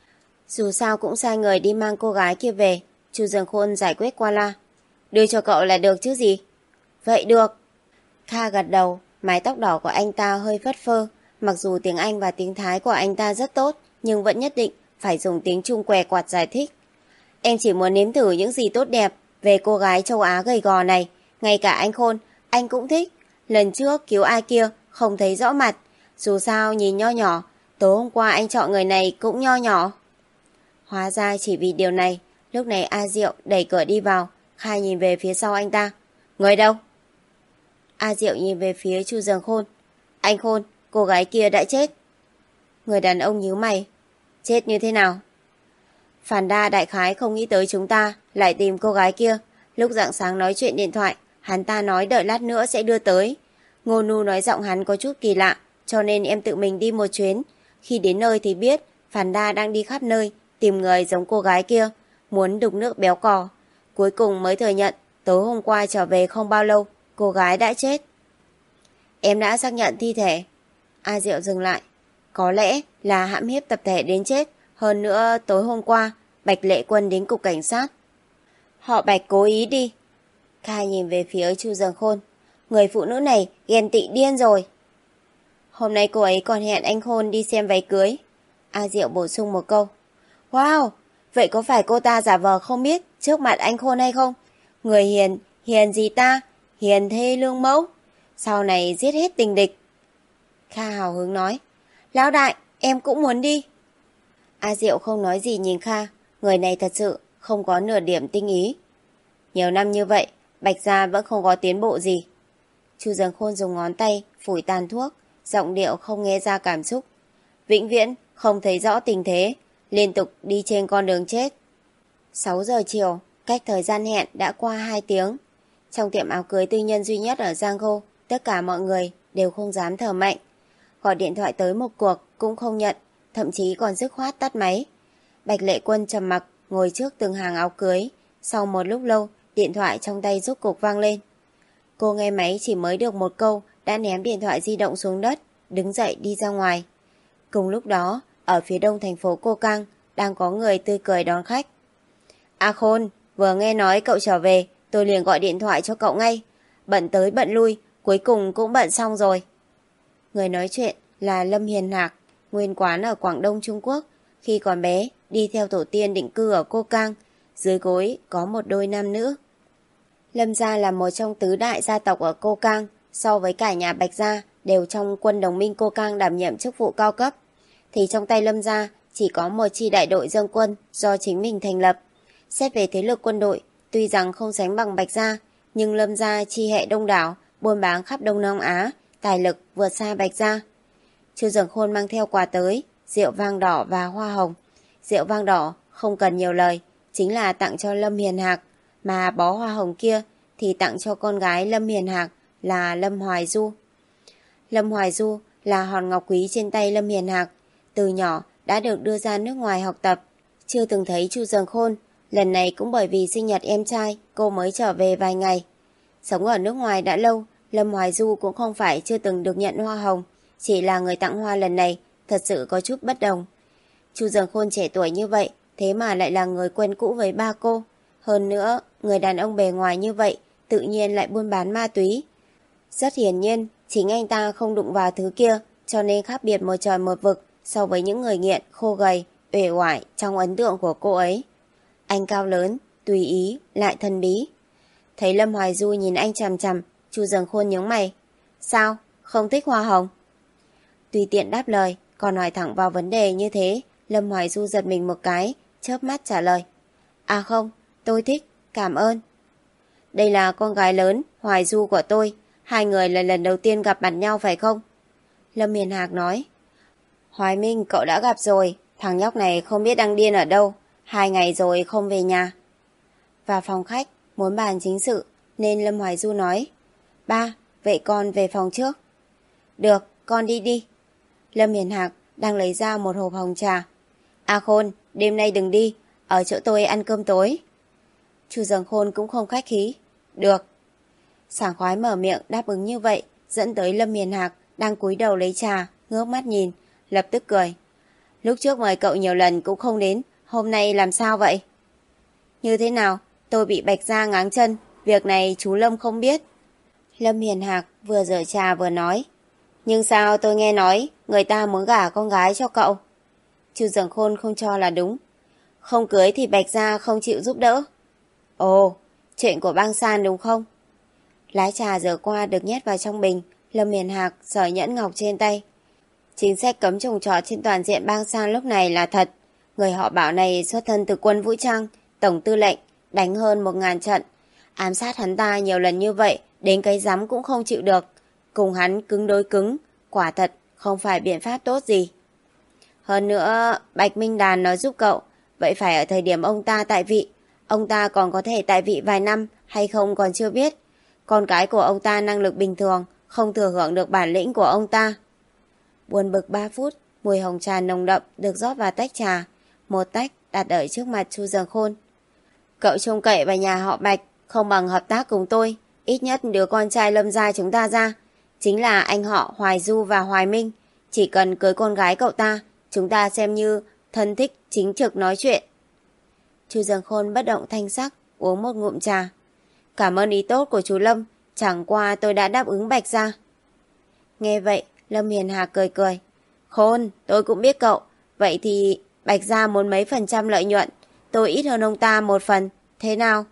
Dù sao cũng sai người đi mang cô gái kia về. Chu Dần Khôn giải quyết qua la. Đưa cho cậu là được chứ gì? Vậy được. Kha gật đầu, mái tóc đỏ của anh ta hơi phất phơ. Mặc dù tiếng Anh và tiếng Thái của anh ta rất tốt, nhưng vẫn nhất định phải dùng tiếng Trung què quạt giải thích. Em chỉ muốn nếm thử những gì tốt đẹp về cô gái châu Á gầy gò này. Ngay cả anh Khôn, anh cũng thích. Lần trước cứu ai kia không thấy rõ mặt. Dù sao nhìn nho nhỏ, tối hôm qua anh chọn người này cũng nho nhỏ. Hóa ra chỉ vì điều này, lúc này A Diệu đẩy cửa đi vào. Kha nhìn về phía sau anh ta. Người đâu? A Diệu nhìn về phía Chu Dần Khôn. Anh Khôn, cô gái kia đã chết. Người đàn ông nhíu mày. Chết như thế nào? Phàn Đa đại khái không nghĩ tới chúng ta lại tìm cô gái kia. Lúc rạng sáng nói chuyện điện thoại, hắn ta nói đợi lát nữa sẽ đưa tới. Ngô Nu nói giọng hắn có chút kỳ lạ, cho nên em tự mình đi một chuyến. Khi đến nơi thì biết Phàn Đa đang đi khắp nơi tìm người giống cô gái kia, muốn đục nước béo cò. Cuối cùng mới thừa nhận tối hôm qua trở về không bao lâu, cô gái đã chết. Em đã xác nhận thi thể. A Diệu dừng lại. Có lẽ là hãm hiếp tập thể đến chết. Hơn nữa tối hôm qua Bạch Lệ Quân đến cục cảnh sát. Họ Bạch cố ý đi. Kha nhìn về phía Chu Dương Khôn. Người phụ nữ này ghen tị điên rồi. Hôm nay cô ấy còn hẹn anh Khôn đi xem váy cưới. A Diệu bổ sung một câu. Wow, vậy có phải cô ta giả vờ không biết trước mặt anh Khôn hay không? Người hiền, hiền gì ta? Hiền thê lương mẫu. Sau này giết hết tình địch. Kha hào hứng nói. Lão đại, em cũng muốn đi. A Diệu không nói gì nhìn Kha. Người này thật sự không có nửa điểm tinh ý. Nhiều năm như vậy, Bạch gia vẫn không có tiến bộ gì. Chu Dương Khôn dùng ngón tay phủi tàn thuốc, giọng điệu không nghe ra cảm xúc. Vĩnh viễn không thấy rõ tình thế, liên tục đi trên con đường chết. sáu giờ chiều, cách thời gian hẹn đã qua hai tiếng. Trong tiệm áo cưới tư nhân duy nhất ở Giang Khô, tất cả mọi người đều không dám thở mạnh. Gọi điện thoại tới một cuộc cũng không nhận, thậm chí còn dứt khoát tắt máy. Bạch Lệ Quân trầm mặc ngồi trước từng hàng áo cưới. Sau một lúc lâu, điện thoại trong tay rốt cục vang lên. Cô nghe máy chỉ mới được một câu đã ném điện thoại di động xuống đất, đứng dậy đi ra ngoài. Cùng lúc đó, ở phía đông thành phố Cô Cang đang có người tươi cười đón khách. A Khôn, vừa nghe nói cậu trở về, tôi liền gọi điện thoại cho cậu ngay. Bận tới bận lui, cuối cùng cũng bận xong rồi. Người nói chuyện là Lâm Hiền Hạc, nguyên quán ở Quảng Đông Trung Quốc. Khi còn bé, đi theo tổ tiên định cư ở Cô Cang, dưới gối có một đôi nam nữ. Lâm gia là một trong tứ đại gia tộc ở Cô Cang, so với cả nhà Bạch gia đều trong quân đồng minh Cô Cang đảm nhiệm chức vụ cao cấp, thì trong tay Lâm gia chỉ có một chi đại đội dân quân do chính mình thành lập. Xét về thế lực quân đội, tuy rằng không sánh bằng Bạch gia, nhưng Lâm gia chi hệ đông đảo, buôn bán khắp Đông Nam Á, tài lực vượt xa Bạch gia. Chu Dương Khôn mang theo quà tới, rượu vang đỏ và hoa hồng. Rượu vang đỏ không cần nhiều lời, chính là tặng cho Lâm Hiền Hạc, mà bó hoa hồng kia thì tặng cho con gái Lâm Hiền Hạc là Lâm Hoài Du. Lâm Hoài Du là hòn ngọc quý trên tay Lâm Hiền Hạc, từ nhỏ đã được đưa ra nước ngoài học tập, chưa từng thấy Chu Dương Khôn. Lần này cũng bởi vì sinh nhật em trai, cô mới trở về vài ngày. Sống ở nước ngoài đã lâu, Lâm Hoài Du cũng không phải chưa từng được nhận hoa hồng, chỉ là người tặng hoa lần này thật sự có chút bất đồng. Chu Dương Khôn trẻ tuổi như vậy, thế mà lại là người quen cũ với ba cô. Hơn nữa, người đàn ông bề ngoài như vậy, tự nhiên lại buôn bán ma túy. Rất hiển nhiên, chính anh ta không đụng vào thứ kia, cho nên khác biệt một trời một vực so với những người nghiện khô gầy, uể oải trong ấn tượng của cô ấy. Anh cao lớn, tùy ý, lại thân bí. Thấy Lâm Hoài Du nhìn anh chằm chằm, Chu Dương Khôn nhướng mày. Sao? Không thích hoa hồng? Tùy tiện đáp lời, còn hỏi thẳng vào vấn đề như thế, Lâm Hoài Du giật mình một cái, chớp mắt trả lời. À không, tôi thích, cảm ơn. Đây là con gái lớn, Hoài Du của tôi. Hai người là lần đầu tiên gặp mặt nhau phải không? Lâm Hiền Hạc nói. Hoài Minh cậu đã gặp rồi, thằng nhóc này không biết đang điên ở đâu. Hai ngày rồi không về nhà. Vào phòng khách, muốn bàn chính sự, nên Lâm Hoài Du nói. Ba, vậy con về phòng trước. Được, con đi đi. Lâm Hiền Hạc đang lấy ra một hộp hồng trà. A Khôn, đêm nay đừng đi, ở chỗ tôi ăn cơm tối. Chu Dương Khôn cũng không khách khí. Được. Sảng khoái mở miệng đáp ứng như vậy, dẫn tới Lâm Hiền Hạc đang cúi đầu lấy trà, ngước mắt nhìn, lập tức cười. Lúc trước mời cậu nhiều lần cũng không đến, hôm nay làm sao vậy? Như thế nào? Tôi bị Bạch gia ngáng chân, việc này chú Lâm không biết. Lâm Hiền Hạc vừa rửa trà vừa nói. Nhưng sao tôi nghe nói người ta muốn gả con gái cho cậu? Chu Dương Khôn không cho là đúng. Không cưới thì Bạch gia không chịu giúp đỡ. Ồ, chuyện của Bang San đúng không? Lá trà rửa qua được nhét vào trong bình, Lâm Hiền Hạc giở nhẫn ngọc trên tay. Chính sách cấm trồng trọt trên toàn diện Bang San lúc này là thật. Người họ Bảo này xuất thân từ quân vũ trang, tổng tư lệnh, đánh hơn một ngàn trận. Ám sát hắn ta nhiều lần như vậy, đến cái rắm cũng không chịu được. Cùng hắn cứng đối cứng, quả thật không phải biện pháp tốt gì. Hơn nữa, Bạch Minh Đàn nói giúp cậu, vậy phải ở thời điểm ông ta tại vị. Ông ta còn có thể tại vị vài năm hay không còn chưa biết. Con cái của ông ta năng lực bình thường, không thừa hưởng được bản lĩnh của ông ta. Buồn bực ba phút, mùi hồng trà nồng đậm được rót vào tách trà. Một tách đặt ở trước mặt Chu Dương Khôn. Cậu trông cậy vào nhà họ Bạch, không bằng hợp tác cùng tôi. Ít nhất đứa con trai Lâm gia chúng ta ra, chính là anh họ Hoài Du và Hoài Minh. Chỉ cần cưới con gái cậu ta, chúng ta xem như thân thích chính trực nói chuyện. Chu Dương Khôn bất động thanh sắc, uống một ngụm trà. Cảm ơn ý tốt của chú Lâm, chẳng qua tôi đã đáp ứng Bạch gia. Nghe vậy, Lâm Hiền Hà cười cười. Khôn, tôi cũng biết cậu. Vậy thì Bạch gia muốn mấy phần trăm lợi nhuận, tôi ít hơn ông ta một phần, thế nào?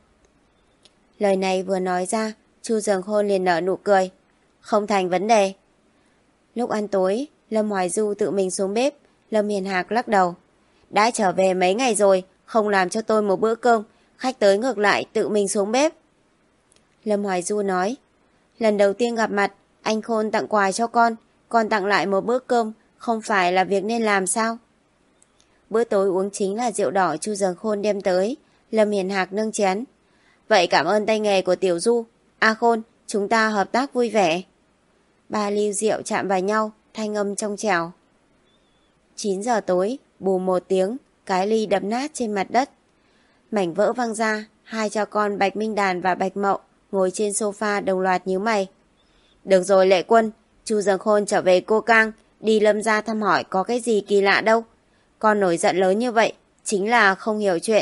Lời này vừa nói ra, Chu Dương Khôn liền nở nụ cười. Không thành vấn đề. Lúc ăn tối, Lâm Hoài Du tự mình xuống bếp, Lâm Hiền Hạc lắc đầu. Đã trở về mấy ngày rồi, không làm cho tôi một bữa cơm, khách tới ngược lại tự mình xuống bếp. Lâm Hoài Du nói, lần đầu tiên gặp mặt, anh Khôn tặng quà cho con, con tặng lại một bữa cơm, không phải là việc nên làm sao? Bữa tối uống chính là rượu đỏ Chu Dương Khôn đem tới, Lâm Hiền Hạc nâng chén. Vậy cảm ơn tay nghề của Tiểu Du. A Khôn, chúng ta hợp tác vui vẻ. Ba ly rượu chạm vào nhau, thanh âm trong trẻo. chín giờ tối, bù một tiếng, cái ly đập nát trên mặt đất. Mảnh vỡ văng ra, hai cha con Bạch Minh Đàn và Bạch Mậu ngồi trên sofa đồng loạt nhíu mày. Được rồi Lệ Quân, Chu Dương Khôn trở về Cô Cang, đi Lâm gia thăm hỏi có cái gì kỳ lạ đâu. Con nổi giận lớn như vậy, chính là không hiểu chuyện.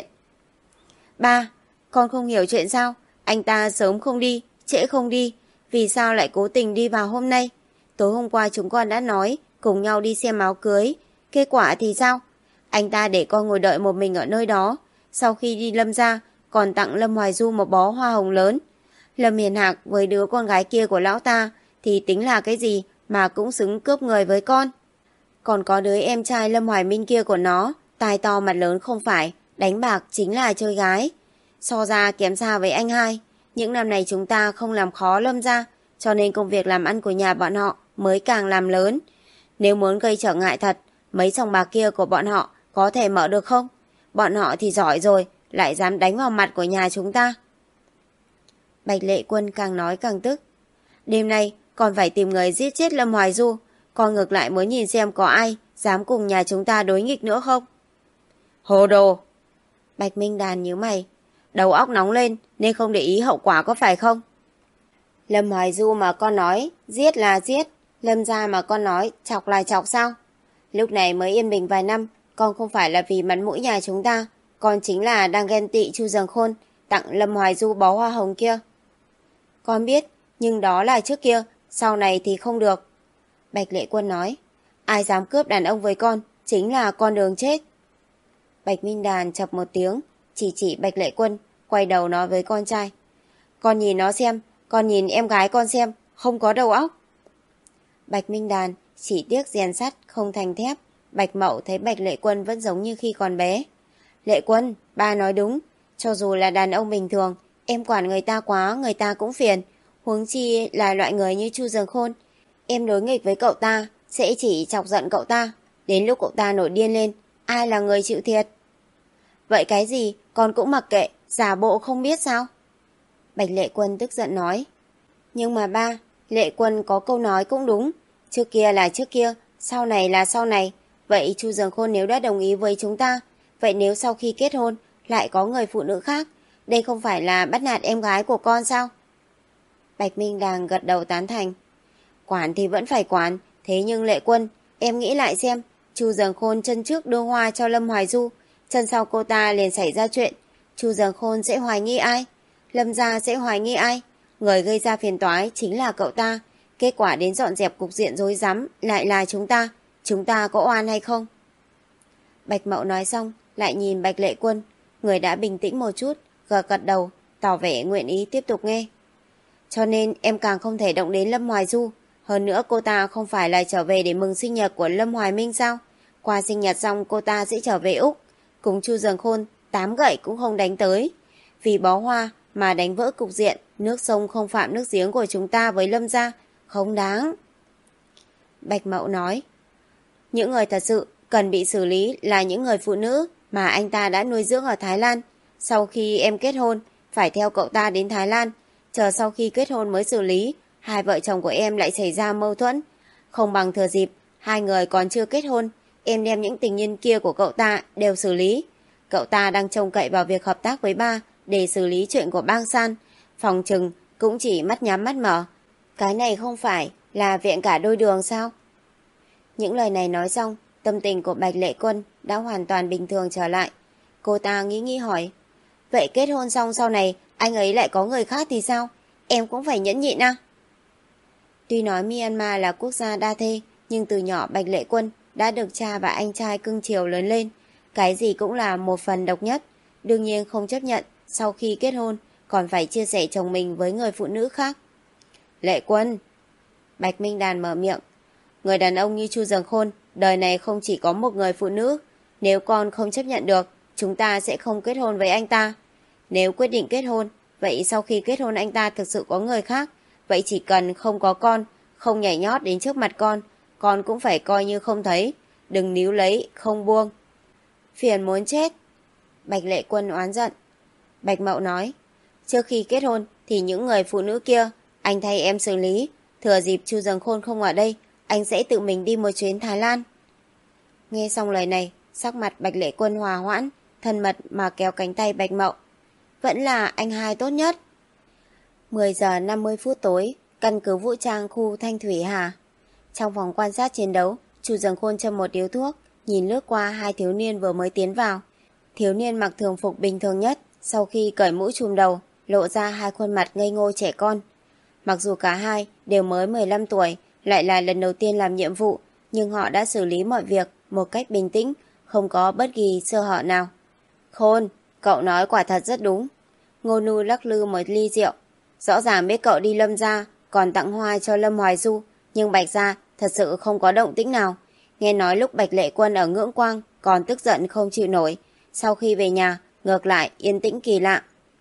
Ba, con không hiểu chuyện sao? Anh ta sớm không đi, trễ không đi, vì sao lại cố tình đi vào hôm nay? Tối hôm qua chúng con đã nói cùng nhau đi xem áo cưới, kết quả thì sao? Anh ta để con ngồi đợi một mình ở nơi đó, sau khi đi Lâm gia còn tặng Lâm Hoài Du một bó hoa hồng lớn. Lâm Hiền Hạc với đứa con gái kia của lão ta thì tính là cái gì mà cũng xứng cướp người với con. Còn có đứa em trai Lâm Hoài Minh kia của nó, tai to mặt lớn không phải, đánh bạc chính là chơi gái. So ra kém xa với anh hai. Những năm này chúng ta không làm khó Lâm gia, cho nên công việc làm ăn của nhà bọn họ mới càng làm lớn. Nếu muốn gây trở ngại thật, mấy sòng bạc kia của bọn họ có thể mở được không? Bọn họ thì giỏi rồi, lại dám đánh vào mặt của nhà chúng ta. Bạch Lệ Quân càng nói càng tức. Đêm nay còn phải tìm người giết chết Lâm Hoài Du, con ngược lại mới nhìn xem có ai dám cùng nhà chúng ta đối nghịch nữa không? Hồ đồ! Bạch Minh Đàn nhíu mày. Đầu óc nóng lên nên không để ý hậu quả có phải không? Lâm Hoài Du mà con nói giết là giết, Lâm gia mà con nói chọc là chọc sao? Lúc này mới yên bình vài năm, con không phải là vì mặt mũi nhà chúng ta, con chính là đang ghen tị Chu Dương Khôn tặng Lâm Hoài Du bó hoa hồng kia. Con biết, nhưng đó là trước kia, sau này thì không được. Bạch Lệ Quân nói, ai dám cướp đàn ông với con chính là con đường chết. Bạch Minh Đàn chập một tiếng, chỉ chỉ Bạch Lệ Quân, quay đầu nói với con trai. Con nhìn nó xem, con nhìn em gái con xem, không có đầu óc. Bạch Minh Đàn chỉ tiếc rèn sắt không thành thép. Bạch Mậu thấy Bạch Lệ Quân vẫn giống như khi còn bé. Lệ Quân, ba nói đúng, cho dù là đàn ông bình thường, em quản người ta quá, người ta cũng phiền. Huống chi là loại người như Chu Dương Khôn, em đối nghịch với cậu ta sẽ chỉ chọc giận cậu ta. Đến lúc cậu ta nổi điên lên, ai là người chịu thiệt? Vậy cái gì con cũng mặc kệ, giả bộ không biết sao? Bạch Lệ Quân tức giận nói. Nhưng mà ba, Lệ Quân có câu nói cũng đúng. Trước kia là trước kia, sau này là sau này. Vậy Chu Dương Khôn nếu đã đồng ý với chúng ta, vậy nếu sau khi kết hôn lại có người phụ nữ khác, đây không phải là bắt nạt em gái của con sao? Bạch Minh Đàn gật đầu tán thành. Quản thì vẫn phải quản, thế nhưng Lệ Quân, em nghĩ lại xem, Chu Dương Khôn chân trước đưa hoa cho Lâm Hoài Du, chân sau cô ta liền xảy ra chuyện, Chu Dương Khôn sẽ hoài nghi ai? Lâm gia sẽ hoài nghi ai? Người gây ra phiền toái chính là cậu ta, kết quả đến dọn dẹp cục diện rối rắm lại là chúng ta, chúng ta có oan hay không? Bạch Mậu nói xong, lại nhìn Bạch Lệ Quân, người đã bình tĩnh một chút, gật gật đầu, tỏ vẻ nguyện ý tiếp tục nghe. Cho nên em càng không thể động đến Lâm Hoài Du. Hơn nữa cô ta không phải là trở về để mừng sinh nhật của Lâm Hoài Minh sao? Qua sinh nhật xong cô ta sẽ trở về Úc. Cùng Chu Dương Khôn, tám gậy cũng không đánh tới. Vì bó hoa mà đánh vỡ cục diện, nước sông không phạm nước giếng của chúng ta với Lâm gia, không đáng. Bạch Mậu nói, những người thật sự cần bị xử lý là những người phụ nữ mà anh ta đã nuôi dưỡng ở Thái Lan. Sau khi em kết hôn, phải theo cậu ta đến Thái Lan, chờ sau khi kết hôn mới xử lý. Hai vợ chồng của em lại xảy ra mâu thuẫn, không bằng thừa dịp hai người còn chưa kết hôn, em đem những tình nhân kia của cậu ta đều xử lý. Cậu ta đang trông cậy vào việc hợp tác với ba để xử lý chuyện của Bang San, phòng chừng cũng chỉ mắt nhắm mắt mở. Cái này không phải là viện cả đôi đường sao? Những lời này nói xong, tâm tình của Bạch Lệ Quân đã hoàn toàn bình thường trở lại. Cô ta nghĩ nghĩ hỏi. Vậy kết hôn xong sau này anh ấy lại có người khác thì sao? Em cũng phải nhẫn nhịn à? Tuy nói Myanmar là quốc gia đa thê, nhưng từ nhỏ Bạch Lệ Quân đã được cha và anh trai cưng chiều lớn lên. Cái gì cũng là một phần độc nhất. Đương nhiên không chấp nhận sau khi kết hôn còn phải chia sẻ chồng mình với người phụ nữ khác. Lệ Quân, Bạch Minh Đàn mở miệng. Người đàn ông như Chu Dần Khôn, đời này không chỉ có một người phụ nữ. Nếu con không chấp nhận được, chúng ta sẽ không kết hôn với anh ta. Nếu quyết định kết hôn, vậy sau khi kết hôn anh ta thực sự có người khác, vậy chỉ cần không có con, không nhảy nhót đến trước mặt con, con cũng phải coi như không thấy. Đừng níu lấy, không buông. Phiền muốn chết. Bạch Lệ Quân oán giận. Bạch Mậu nói, trước khi kết hôn thì những người phụ nữ kia, anh thay em xử lý. Thừa dịp Chu Dần Khôn không ở đây, anh sẽ tự mình đi một chuyến Thái Lan. Nghe xong lời này, sắc mặt Bạch Lệ Quân hòa hoãn, thân mật mà kéo cánh tay Bạch Mậu. Vẫn là anh hai tốt nhất. mười giờ năm mươi phút tối, căn cứ vũ trang khu Thanh Thủy Hà. Trong phòng quan sát chiến đấu, Chu Dần Khôn châm một điếu thuốc, nhìn lướt qua hai thiếu niên vừa mới tiến vào. Thiếu niên mặc thường phục bình thường nhất, sau khi cởi mũ trùm đầu, lộ ra hai khuôn mặt ngây ngô trẻ con. Mặc dù cả hai đều mới mười lăm tuổi, lại là lần đầu tiên làm nhiệm vụ, nhưng họ đã xử lý mọi việc một cách bình tĩnh, không có bất kỳ sơ hở nào. Khôn, cậu nói quả thật rất đúng. Ngô Nu lắc lư một ly rượu. Rõ ràng biết cậu đi Lâm gia, còn tặng hoa cho Lâm Hoài Du, nhưng Bạch gia thật sự không có động tĩnh nào. Nghe nói lúc Bạch Lệ Quân ở Ngưỡng Quang còn tức giận không chịu nổi, sau khi về nhà, ngược lại yên tĩnh kỳ lạ.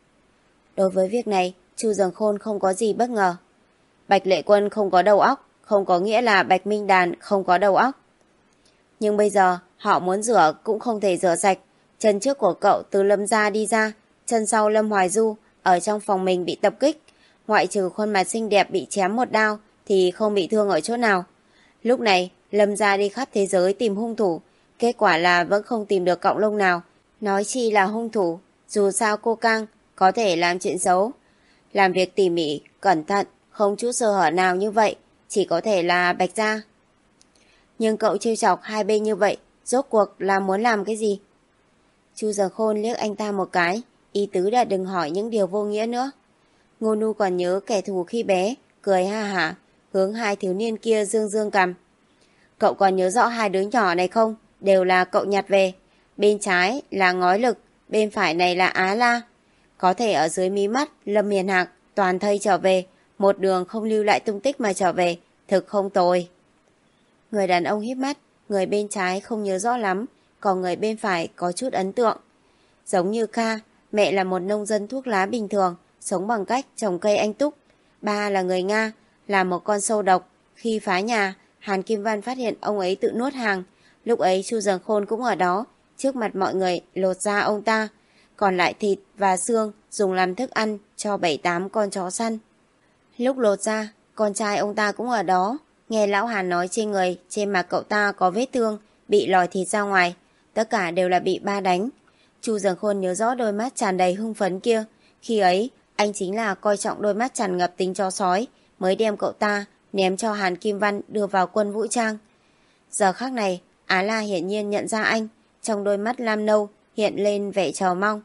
Đối với việc này, Chu Dần Khôn không có gì bất ngờ. Bạch Lệ Quân không có đầu óc, không có nghĩa là Bạch Minh Đàn không có đầu óc. Nhưng bây giờ, họ muốn rửa cũng không thể rửa sạch. Chân trước của cậu từ Lâm gia đi ra, chân sau Lâm Hoài Du ở trong phòng mình bị tập kích. Ngoại trừ khuôn mặt xinh đẹp bị chém một đao thì không bị thương ở chỗ nào. Lúc này, Lâm gia đi khắp thế giới tìm hung thủ. Kết quả là vẫn không tìm được cọng lông nào. Nói chi là hung thủ, dù sao cô Cang có thể làm chuyện xấu. Làm việc tỉ mỉ, cẩn thận, không chút sơ hở nào như vậy, chỉ có thể là Bạch gia. Nhưng cậu trêu chọc hai bên như vậy, rốt cuộc là muốn làm cái gì? Chu Dần Khôn liếc anh ta một cái, ý tứ là đừng hỏi những điều vô nghĩa nữa. Ngô Nu còn nhớ kẻ thù khi bé, cười ha hả, hướng hai thiếu niên kia dương dương cằm. Cậu còn nhớ rõ hai đứa nhỏ này không? Đều là cậu nhặt về. Bên trái là Ngói Lực, bên phải này là Á La. Có thể ở dưới mí mắt Lâm Hiền Hạc toàn thây trở về, một đường không lưu lại tung tích mà trở về, thực không tồi. Người đàn ông híp mắt, người bên trái không nhớ rõ lắm, còn người bên phải có chút ấn tượng. Giống như Kha, mẹ là một nông dân thuốc lá bình thường, sống bằng cách trồng cây anh túc. Ba là người Nga, là một con sâu độc. Khi phá nhà, Hàn Kim Văn phát hiện ông ấy tự nuốt hàng. Lúc ấy Chu Dần Khôn cũng ở đó, trước mặt mọi người lột da ông ta, còn lại thịt và xương dùng làm thức ăn cho bảy tám con chó săn. Lúc lột da, con trai ông ta cũng ở đó. Nghe lão Hàn nói trên người, trên mặt cậu ta có vết thương, bị lòi thịt ra ngoài. Tất cả đều là bị ba đánh. Chu Dần Khôn nhớ rõ đôi mắt tràn đầy hưng phấn kia. Khi ấy, anh chính là coi trọng đôi mắt tràn ngập tính chó sói, mới đem cậu ta ném cho Hàn Kim Văn đưa vào quân vũ trang. Giờ khắc này, Á La hiển nhiên nhận ra anh, trong đôi mắt lam nâu hiện lên vẻ chờ mong.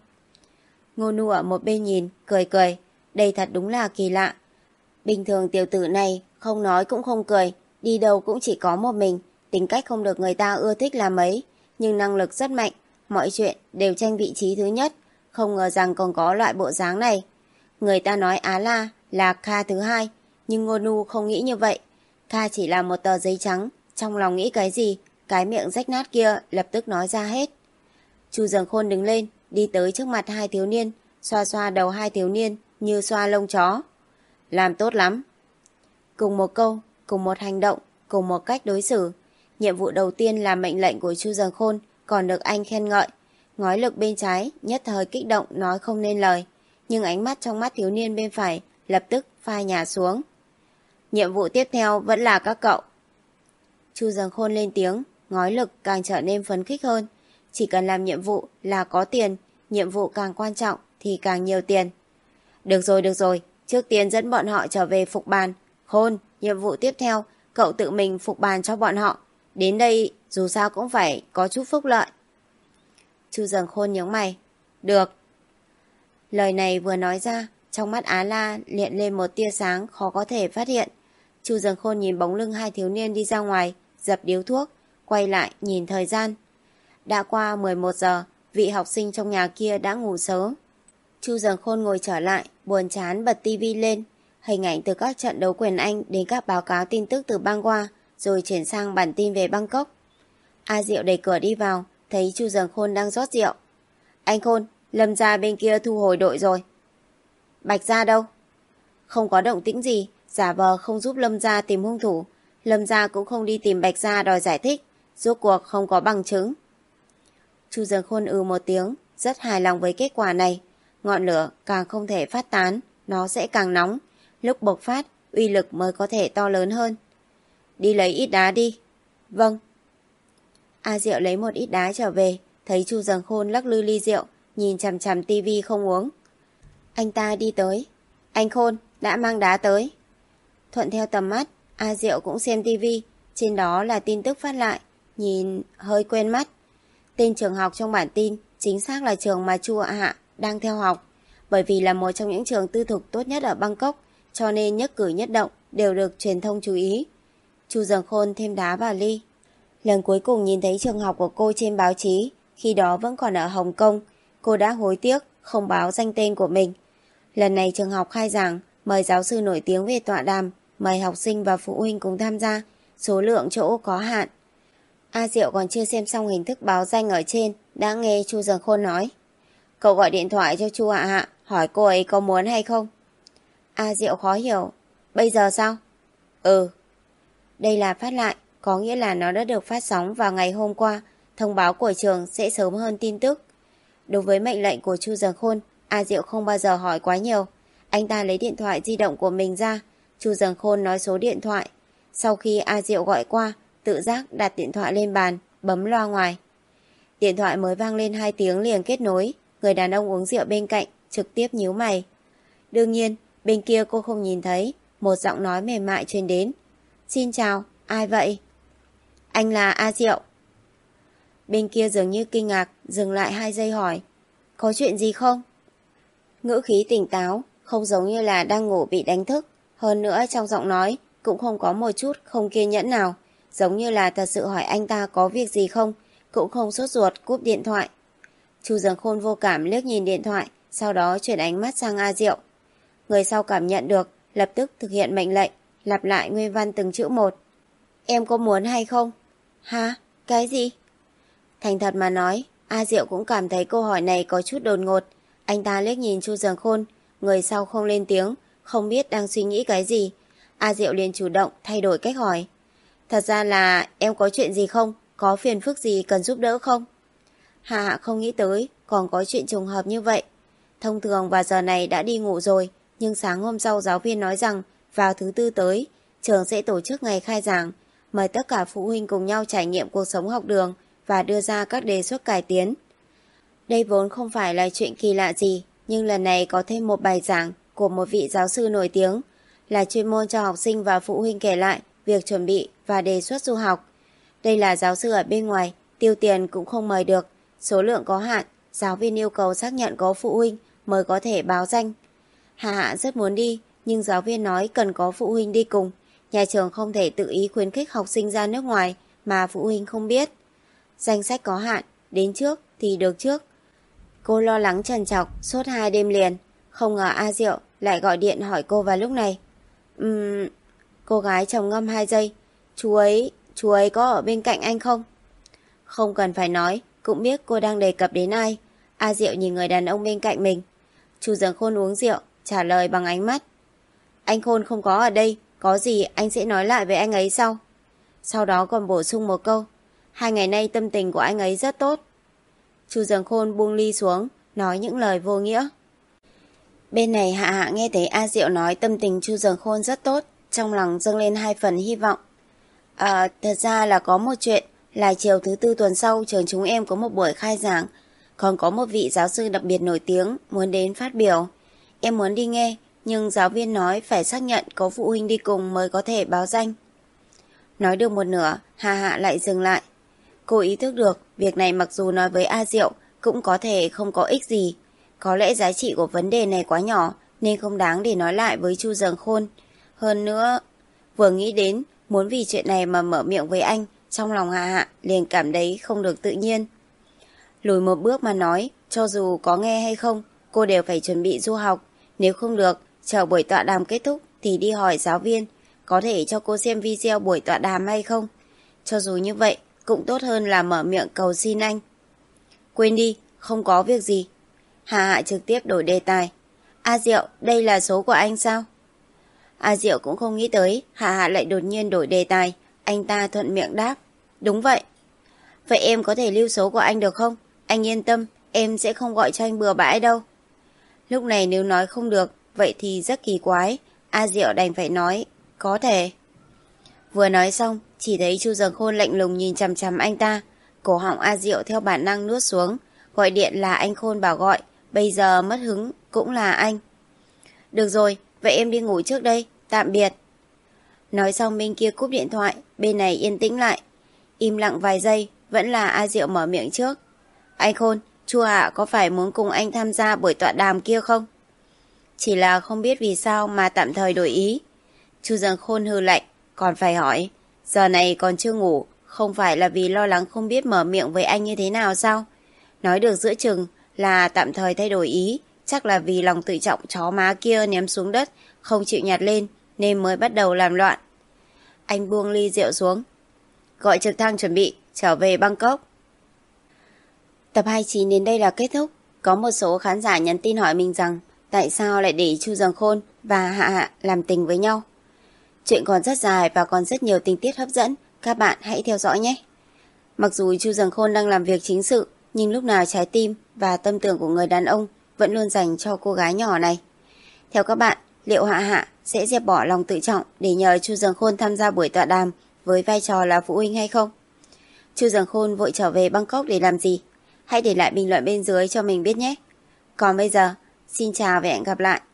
Ngô Nu ở một bên nhìn, cười cười. Đây thật đúng là kỳ lạ. Bình thường tiểu tử này không nói cũng không cười, đi đâu cũng chỉ có một mình, tính cách không được người ta ưa thích là mấy, nhưng năng lực rất mạnh, mọi chuyện đều tranh vị trí thứ nhất, không ngờ rằng còn có loại bộ dáng này. Người ta nói Á La là Kha thứ hai, nhưng Ngô Nu không nghĩ như vậy. Kha chỉ là một tờ giấy trắng, trong lòng nghĩ cái gì, cái miệng rách nát kia lập tức nói ra hết. Chu Dần Khôn đứng lên, đi tới trước mặt hai thiếu niên, xoa xoa đầu hai thiếu niên như xoa lông chó. Làm tốt lắm. Cùng một câu, cùng một hành động, cùng một cách đối xử. Nhiệm vụ đầu tiên là mệnh lệnh của Chu Dần Khôn, còn được anh khen ngợi. Ngói Lực bên trái nhất thời kích động nói không nên lời, nhưng ánh mắt trong mắt thiếu niên bên phải lập tức phai nhạt xuống. Nhiệm vụ tiếp theo vẫn là các cậu. Chu Dần Khôn lên tiếng, Ngói Lực càng trở nên phấn khích hơn. Chỉ cần làm nhiệm vụ là có tiền, nhiệm vụ càng quan trọng thì càng nhiều tiền. Được rồi, được rồi, trước tiên dẫn bọn họ trở về phục bàn. Khôn, nhiệm vụ tiếp theo, cậu tự mình phục bàn cho bọn họ. Đến đây dù sao cũng phải có chút phúc lợi. Chu Dần Khôn nhướng mày. Được. Lời này vừa nói ra, trong mắt Á La hiện lên một tia sáng khó có thể phát hiện. Chu Dần Khôn nhìn bóng lưng hai thiếu niên đi ra ngoài, dập điếu thuốc, quay lại nhìn thời gian. Đã qua mười một giờ, vị học sinh trong nhà kia đã ngủ sớm. Chu Dần Khôn ngồi trở lại, buồn chán bật tivi lên. Hình ảnh từ các trận đấu quyền Anh đến các báo cáo tin tức từ bang qua, rồi chuyển sang bản tin về Bangkok. A Diệu đẩy cửa đi vào, thấy Chu Dần Khôn đang rót rượu. Anh Khôn, Lâm gia bên kia thu hồi đội rồi. Bạch gia đâu? Không có động tĩnh gì, giả vờ không giúp Lâm gia tìm hung thủ. Lâm gia cũng không đi tìm Bạch gia đòi giải thích, rốt cuộc không có bằng chứng. Chu Dần Khôn ừ một tiếng, rất hài lòng với kết quả này. Ngọn lửa càng không thể phát tán, nó sẽ càng nóng. Lúc bộc phát, uy lực mới có thể to lớn hơn. Đi lấy ít đá đi. Vâng. A Diệu lấy một ít đá trở về, thấy Chu Dần Khôn lắc lư ly rượu, nhìn chằm chằm tivi không uống. Anh ta đi tới. Anh Khôn, đã mang đá tới. Thuận theo tầm mắt, A Diệu cũng xem tivi, trên đó là tin tức phát lại, nhìn hơi quen mắt. Tên trường học trong bản tin chính xác là trường mà Chu Hạ đang theo học, bởi vì là một trong những trường tư thục tốt nhất ở Bangkok, cho nên nhất cử nhất động đều được truyền thông chú ý. Chu Dần Khôn thêm đá vào ly. Lần cuối cùng nhìn thấy trường học của cô trên báo chí, khi đó vẫn còn ở Hồng Kông, cô đã hối tiếc không báo danh tên của mình. Lần này trường học khai giảng, mời giáo sư nổi tiếng về tọa đàm, mời học sinh và phụ huynh cùng tham gia, số lượng chỗ có hạn. A Diệu còn chưa xem xong hình thức báo danh ở trên, đã nghe Chu Dần Khôn nói. Cậu gọi điện thoại cho Chu Hạ Hạ, hỏi cô ấy có muốn hay không. A Diệu khó hiểu. Bây giờ sao? Ừ. Đây là phát lại, có nghĩa là nó đã được phát sóng vào ngày hôm qua, thông báo của trường sẽ sớm hơn tin tức. Đối với mệnh lệnh của Chu Dần Khôn, A Diệu không bao giờ hỏi quá nhiều. Anh ta lấy điện thoại di động của mình ra, Chu Dần Khôn nói số điện thoại. Sau khi A Diệu gọi qua, tự giác đặt điện thoại lên bàn, bấm loa ngoài. Điện thoại mới vang lên hai tiếng liền kết nối, người đàn ông uống rượu bên cạnh trực tiếp nhíu mày. Đương nhiên, bên kia cô không nhìn thấy, một giọng nói mềm mại truyền đến. Xin chào, ai vậy? Anh là A Diệu. Bên kia dường như kinh ngạc, dừng lại hai giây hỏi. Có chuyện gì không? Ngữ khí tỉnh táo, không giống như là đang ngủ bị đánh thức. Hơn nữa trong giọng nói cũng không có một chút không kiên nhẫn nào, giống như là thật sự hỏi anh ta có việc gì không, cũng không sốt ruột cúp điện thoại. Chu Dần Khôn vô cảm liếc nhìn điện thoại, sau đó chuyển ánh mắt sang A Diệu. Người sau cảm nhận được, lập tức thực hiện mệnh lệnh, lặp lại nguyên văn từng chữ một. Em có muốn hay không? Hả? Cái gì? Thành thật mà nói, A Diệu cũng cảm thấy câu hỏi này có chút đột ngột. Anh ta liếc nhìn Chu Dần Khôn, người sau không lên tiếng, không biết đang suy nghĩ cái gì. A Diệu liền chủ động thay đổi cách hỏi. Thật ra là em có chuyện gì không? Có phiền phức gì cần giúp đỡ không? Hạ Hạ không nghĩ tới còn có chuyện trùng hợp như vậy. Thông thường vào giờ này đã đi ngủ rồi, nhưng sáng hôm sau giáo viên nói rằng vào thứ tư tới, trường sẽ tổ chức ngày khai giảng, mời tất cả phụ huynh cùng nhau trải nghiệm cuộc sống học đường và đưa ra các đề xuất cải tiến. Đây vốn không phải là chuyện kỳ lạ gì, nhưng lần này có thêm một bài giảng của một vị giáo sư nổi tiếng, là chuyên môn cho học sinh và phụ huynh kể lại việc chuẩn bị và đề xuất du học. Đây là giáo sư ở bên ngoài, tiêu tiền cũng không mời được, số lượng có hạn, giáo viên yêu cầu xác nhận có phụ huynh mới có thể báo danh. Hạ Hạ rất muốn đi, nhưng giáo viên nói cần có phụ huynh đi cùng. Nhà trường không thể tự ý khuyến khích học sinh ra nước ngoài mà phụ huynh không biết. Danh sách có hạn, đến trước thì được trước. Cô lo lắng trằn trọc suốt hai đêm liền, không ngờ A Diệu lại gọi điện hỏi cô vào lúc này. Ừm... Cô gái trầm ngâm hai giây. Chú ấy, chú ấy có ở bên cạnh anh không? Không cần phải nói, cũng biết cô đang đề cập đến ai. A Diệu nhìn người đàn ông bên cạnh mình. Chu Dần Khôn uống rượu, trả lời bằng ánh mắt. Anh Khôn không có ở đây, có gì anh sẽ nói lại với anh ấy sau. Sau đó còn bổ sung một câu. Hai ngày nay tâm tình của anh ấy rất tốt. Chu Dần Khôn buông ly xuống, nói những lời vô nghĩa. Bên này Hạ Hạ nghe thấy A Diệu nói tâm tình Chu Dần Khôn rất tốt, trong lòng dâng lên hai phần hy vọng. À, thật ra là có một chuyện, là chiều thứ tư tuần sau trường chúng em có một buổi khai giảng, còn có một vị giáo sư đặc biệt nổi tiếng muốn đến phát biểu. Em muốn đi nghe, nhưng giáo viên nói phải xác nhận có phụ huynh đi cùng mới có thể báo danh. Nói được một nửa, Hạ Hạ lại dừng lại. Cô ý thức được việc này mặc dù nói với A Diệu cũng có thể không có ích gì. Có lẽ giá trị của vấn đề này quá nhỏ nên không đáng để nói lại với Chu Dần Khôn. Hơn nữa, vừa nghĩ đến muốn vì chuyện này mà mở miệng với anh, trong lòng Hạ Hạ liền cảm thấy không được tự nhiên. Lùi một bước mà nói, cho dù có nghe hay không, cô đều phải chuẩn bị du học. Nếu không được, chờ buổi tọa đàm kết thúc thì đi hỏi giáo viên có thể cho cô xem video buổi tọa đàm hay không. Cho dù như vậy, cũng tốt hơn là mở miệng cầu xin anh. Quên đi, không có việc gì. Hạ Hạ trực tiếp đổi đề tài. A Diệu, đây là số của anh sao? A Diệu cũng không nghĩ tới Hạ Hạ lại đột nhiên đổi đề tài. Anh ta thuận miệng đáp. Đúng vậy. Vậy em có thể lưu số của anh được không? Anh yên tâm, em sẽ không gọi cho anh bừa bãi đâu. Lúc này nếu nói không được, vậy thì rất kỳ quái. A Diệu đành phải nói, có thể. Vừa nói xong, chỉ thấy Chu Dần Khôn lạnh lùng nhìn chằm chằm anh ta. Cổ họng A Diệu theo bản năng nuốt xuống. Gọi điện là anh Khôn bảo gọi, bây giờ mất hứng cũng là anh. Được rồi, vậy em đi ngủ trước đây, tạm biệt. Nói xong bên kia cúp điện thoại, bên này yên tĩnh lại. Im lặng vài giây, vẫn là A Diệu mở miệng trước. Anh Khôn, Chu Hạ có phải muốn cùng anh tham gia buổi tọa đàm kia không? Chỉ là không biết vì sao mà tạm thời đổi ý. Chu Dần Khôn hừ lạnh, còn phải hỏi. Giờ này còn chưa ngủ, không phải là vì lo lắng không biết mở miệng với anh như thế nào sao? Nói được giữa chừng là tạm thời thay đổi ý, chắc là vì lòng tự trọng chó má kia ném xuống đất, không chịu nhặt lên, nên mới bắt đầu làm loạn. Anh buông ly rượu xuống. Gọi trực thăng chuẩn bị, trở về Bangkok. Tập hai mươi chín đến đây là kết thúc. Có một số khán giả nhắn tin hỏi mình rằng tại sao lại để Chu Dần Khôn và Hạ Hạ làm tình với nhau. Chuyện còn rất dài và còn rất nhiều tình tiết hấp dẫn, các bạn hãy theo dõi nhé. Mặc dù Chu Dần Khôn đang làm việc chính sự, nhưng lúc nào trái tim và tâm tưởng của người đàn ông vẫn luôn dành cho cô gái nhỏ này. Theo các bạn, liệu Hạ Hạ sẽ dẹp bỏ lòng tự trọng để nhờ Chu Dần Khôn tham gia buổi tọa đàm với vai trò là phụ huynh hay không? Chu Dần Khôn vội trở về Bangkok để làm gì? Hãy để lại bình luận bên dưới cho mình biết nhé. Còn bây giờ, xin chào và hẹn gặp lại.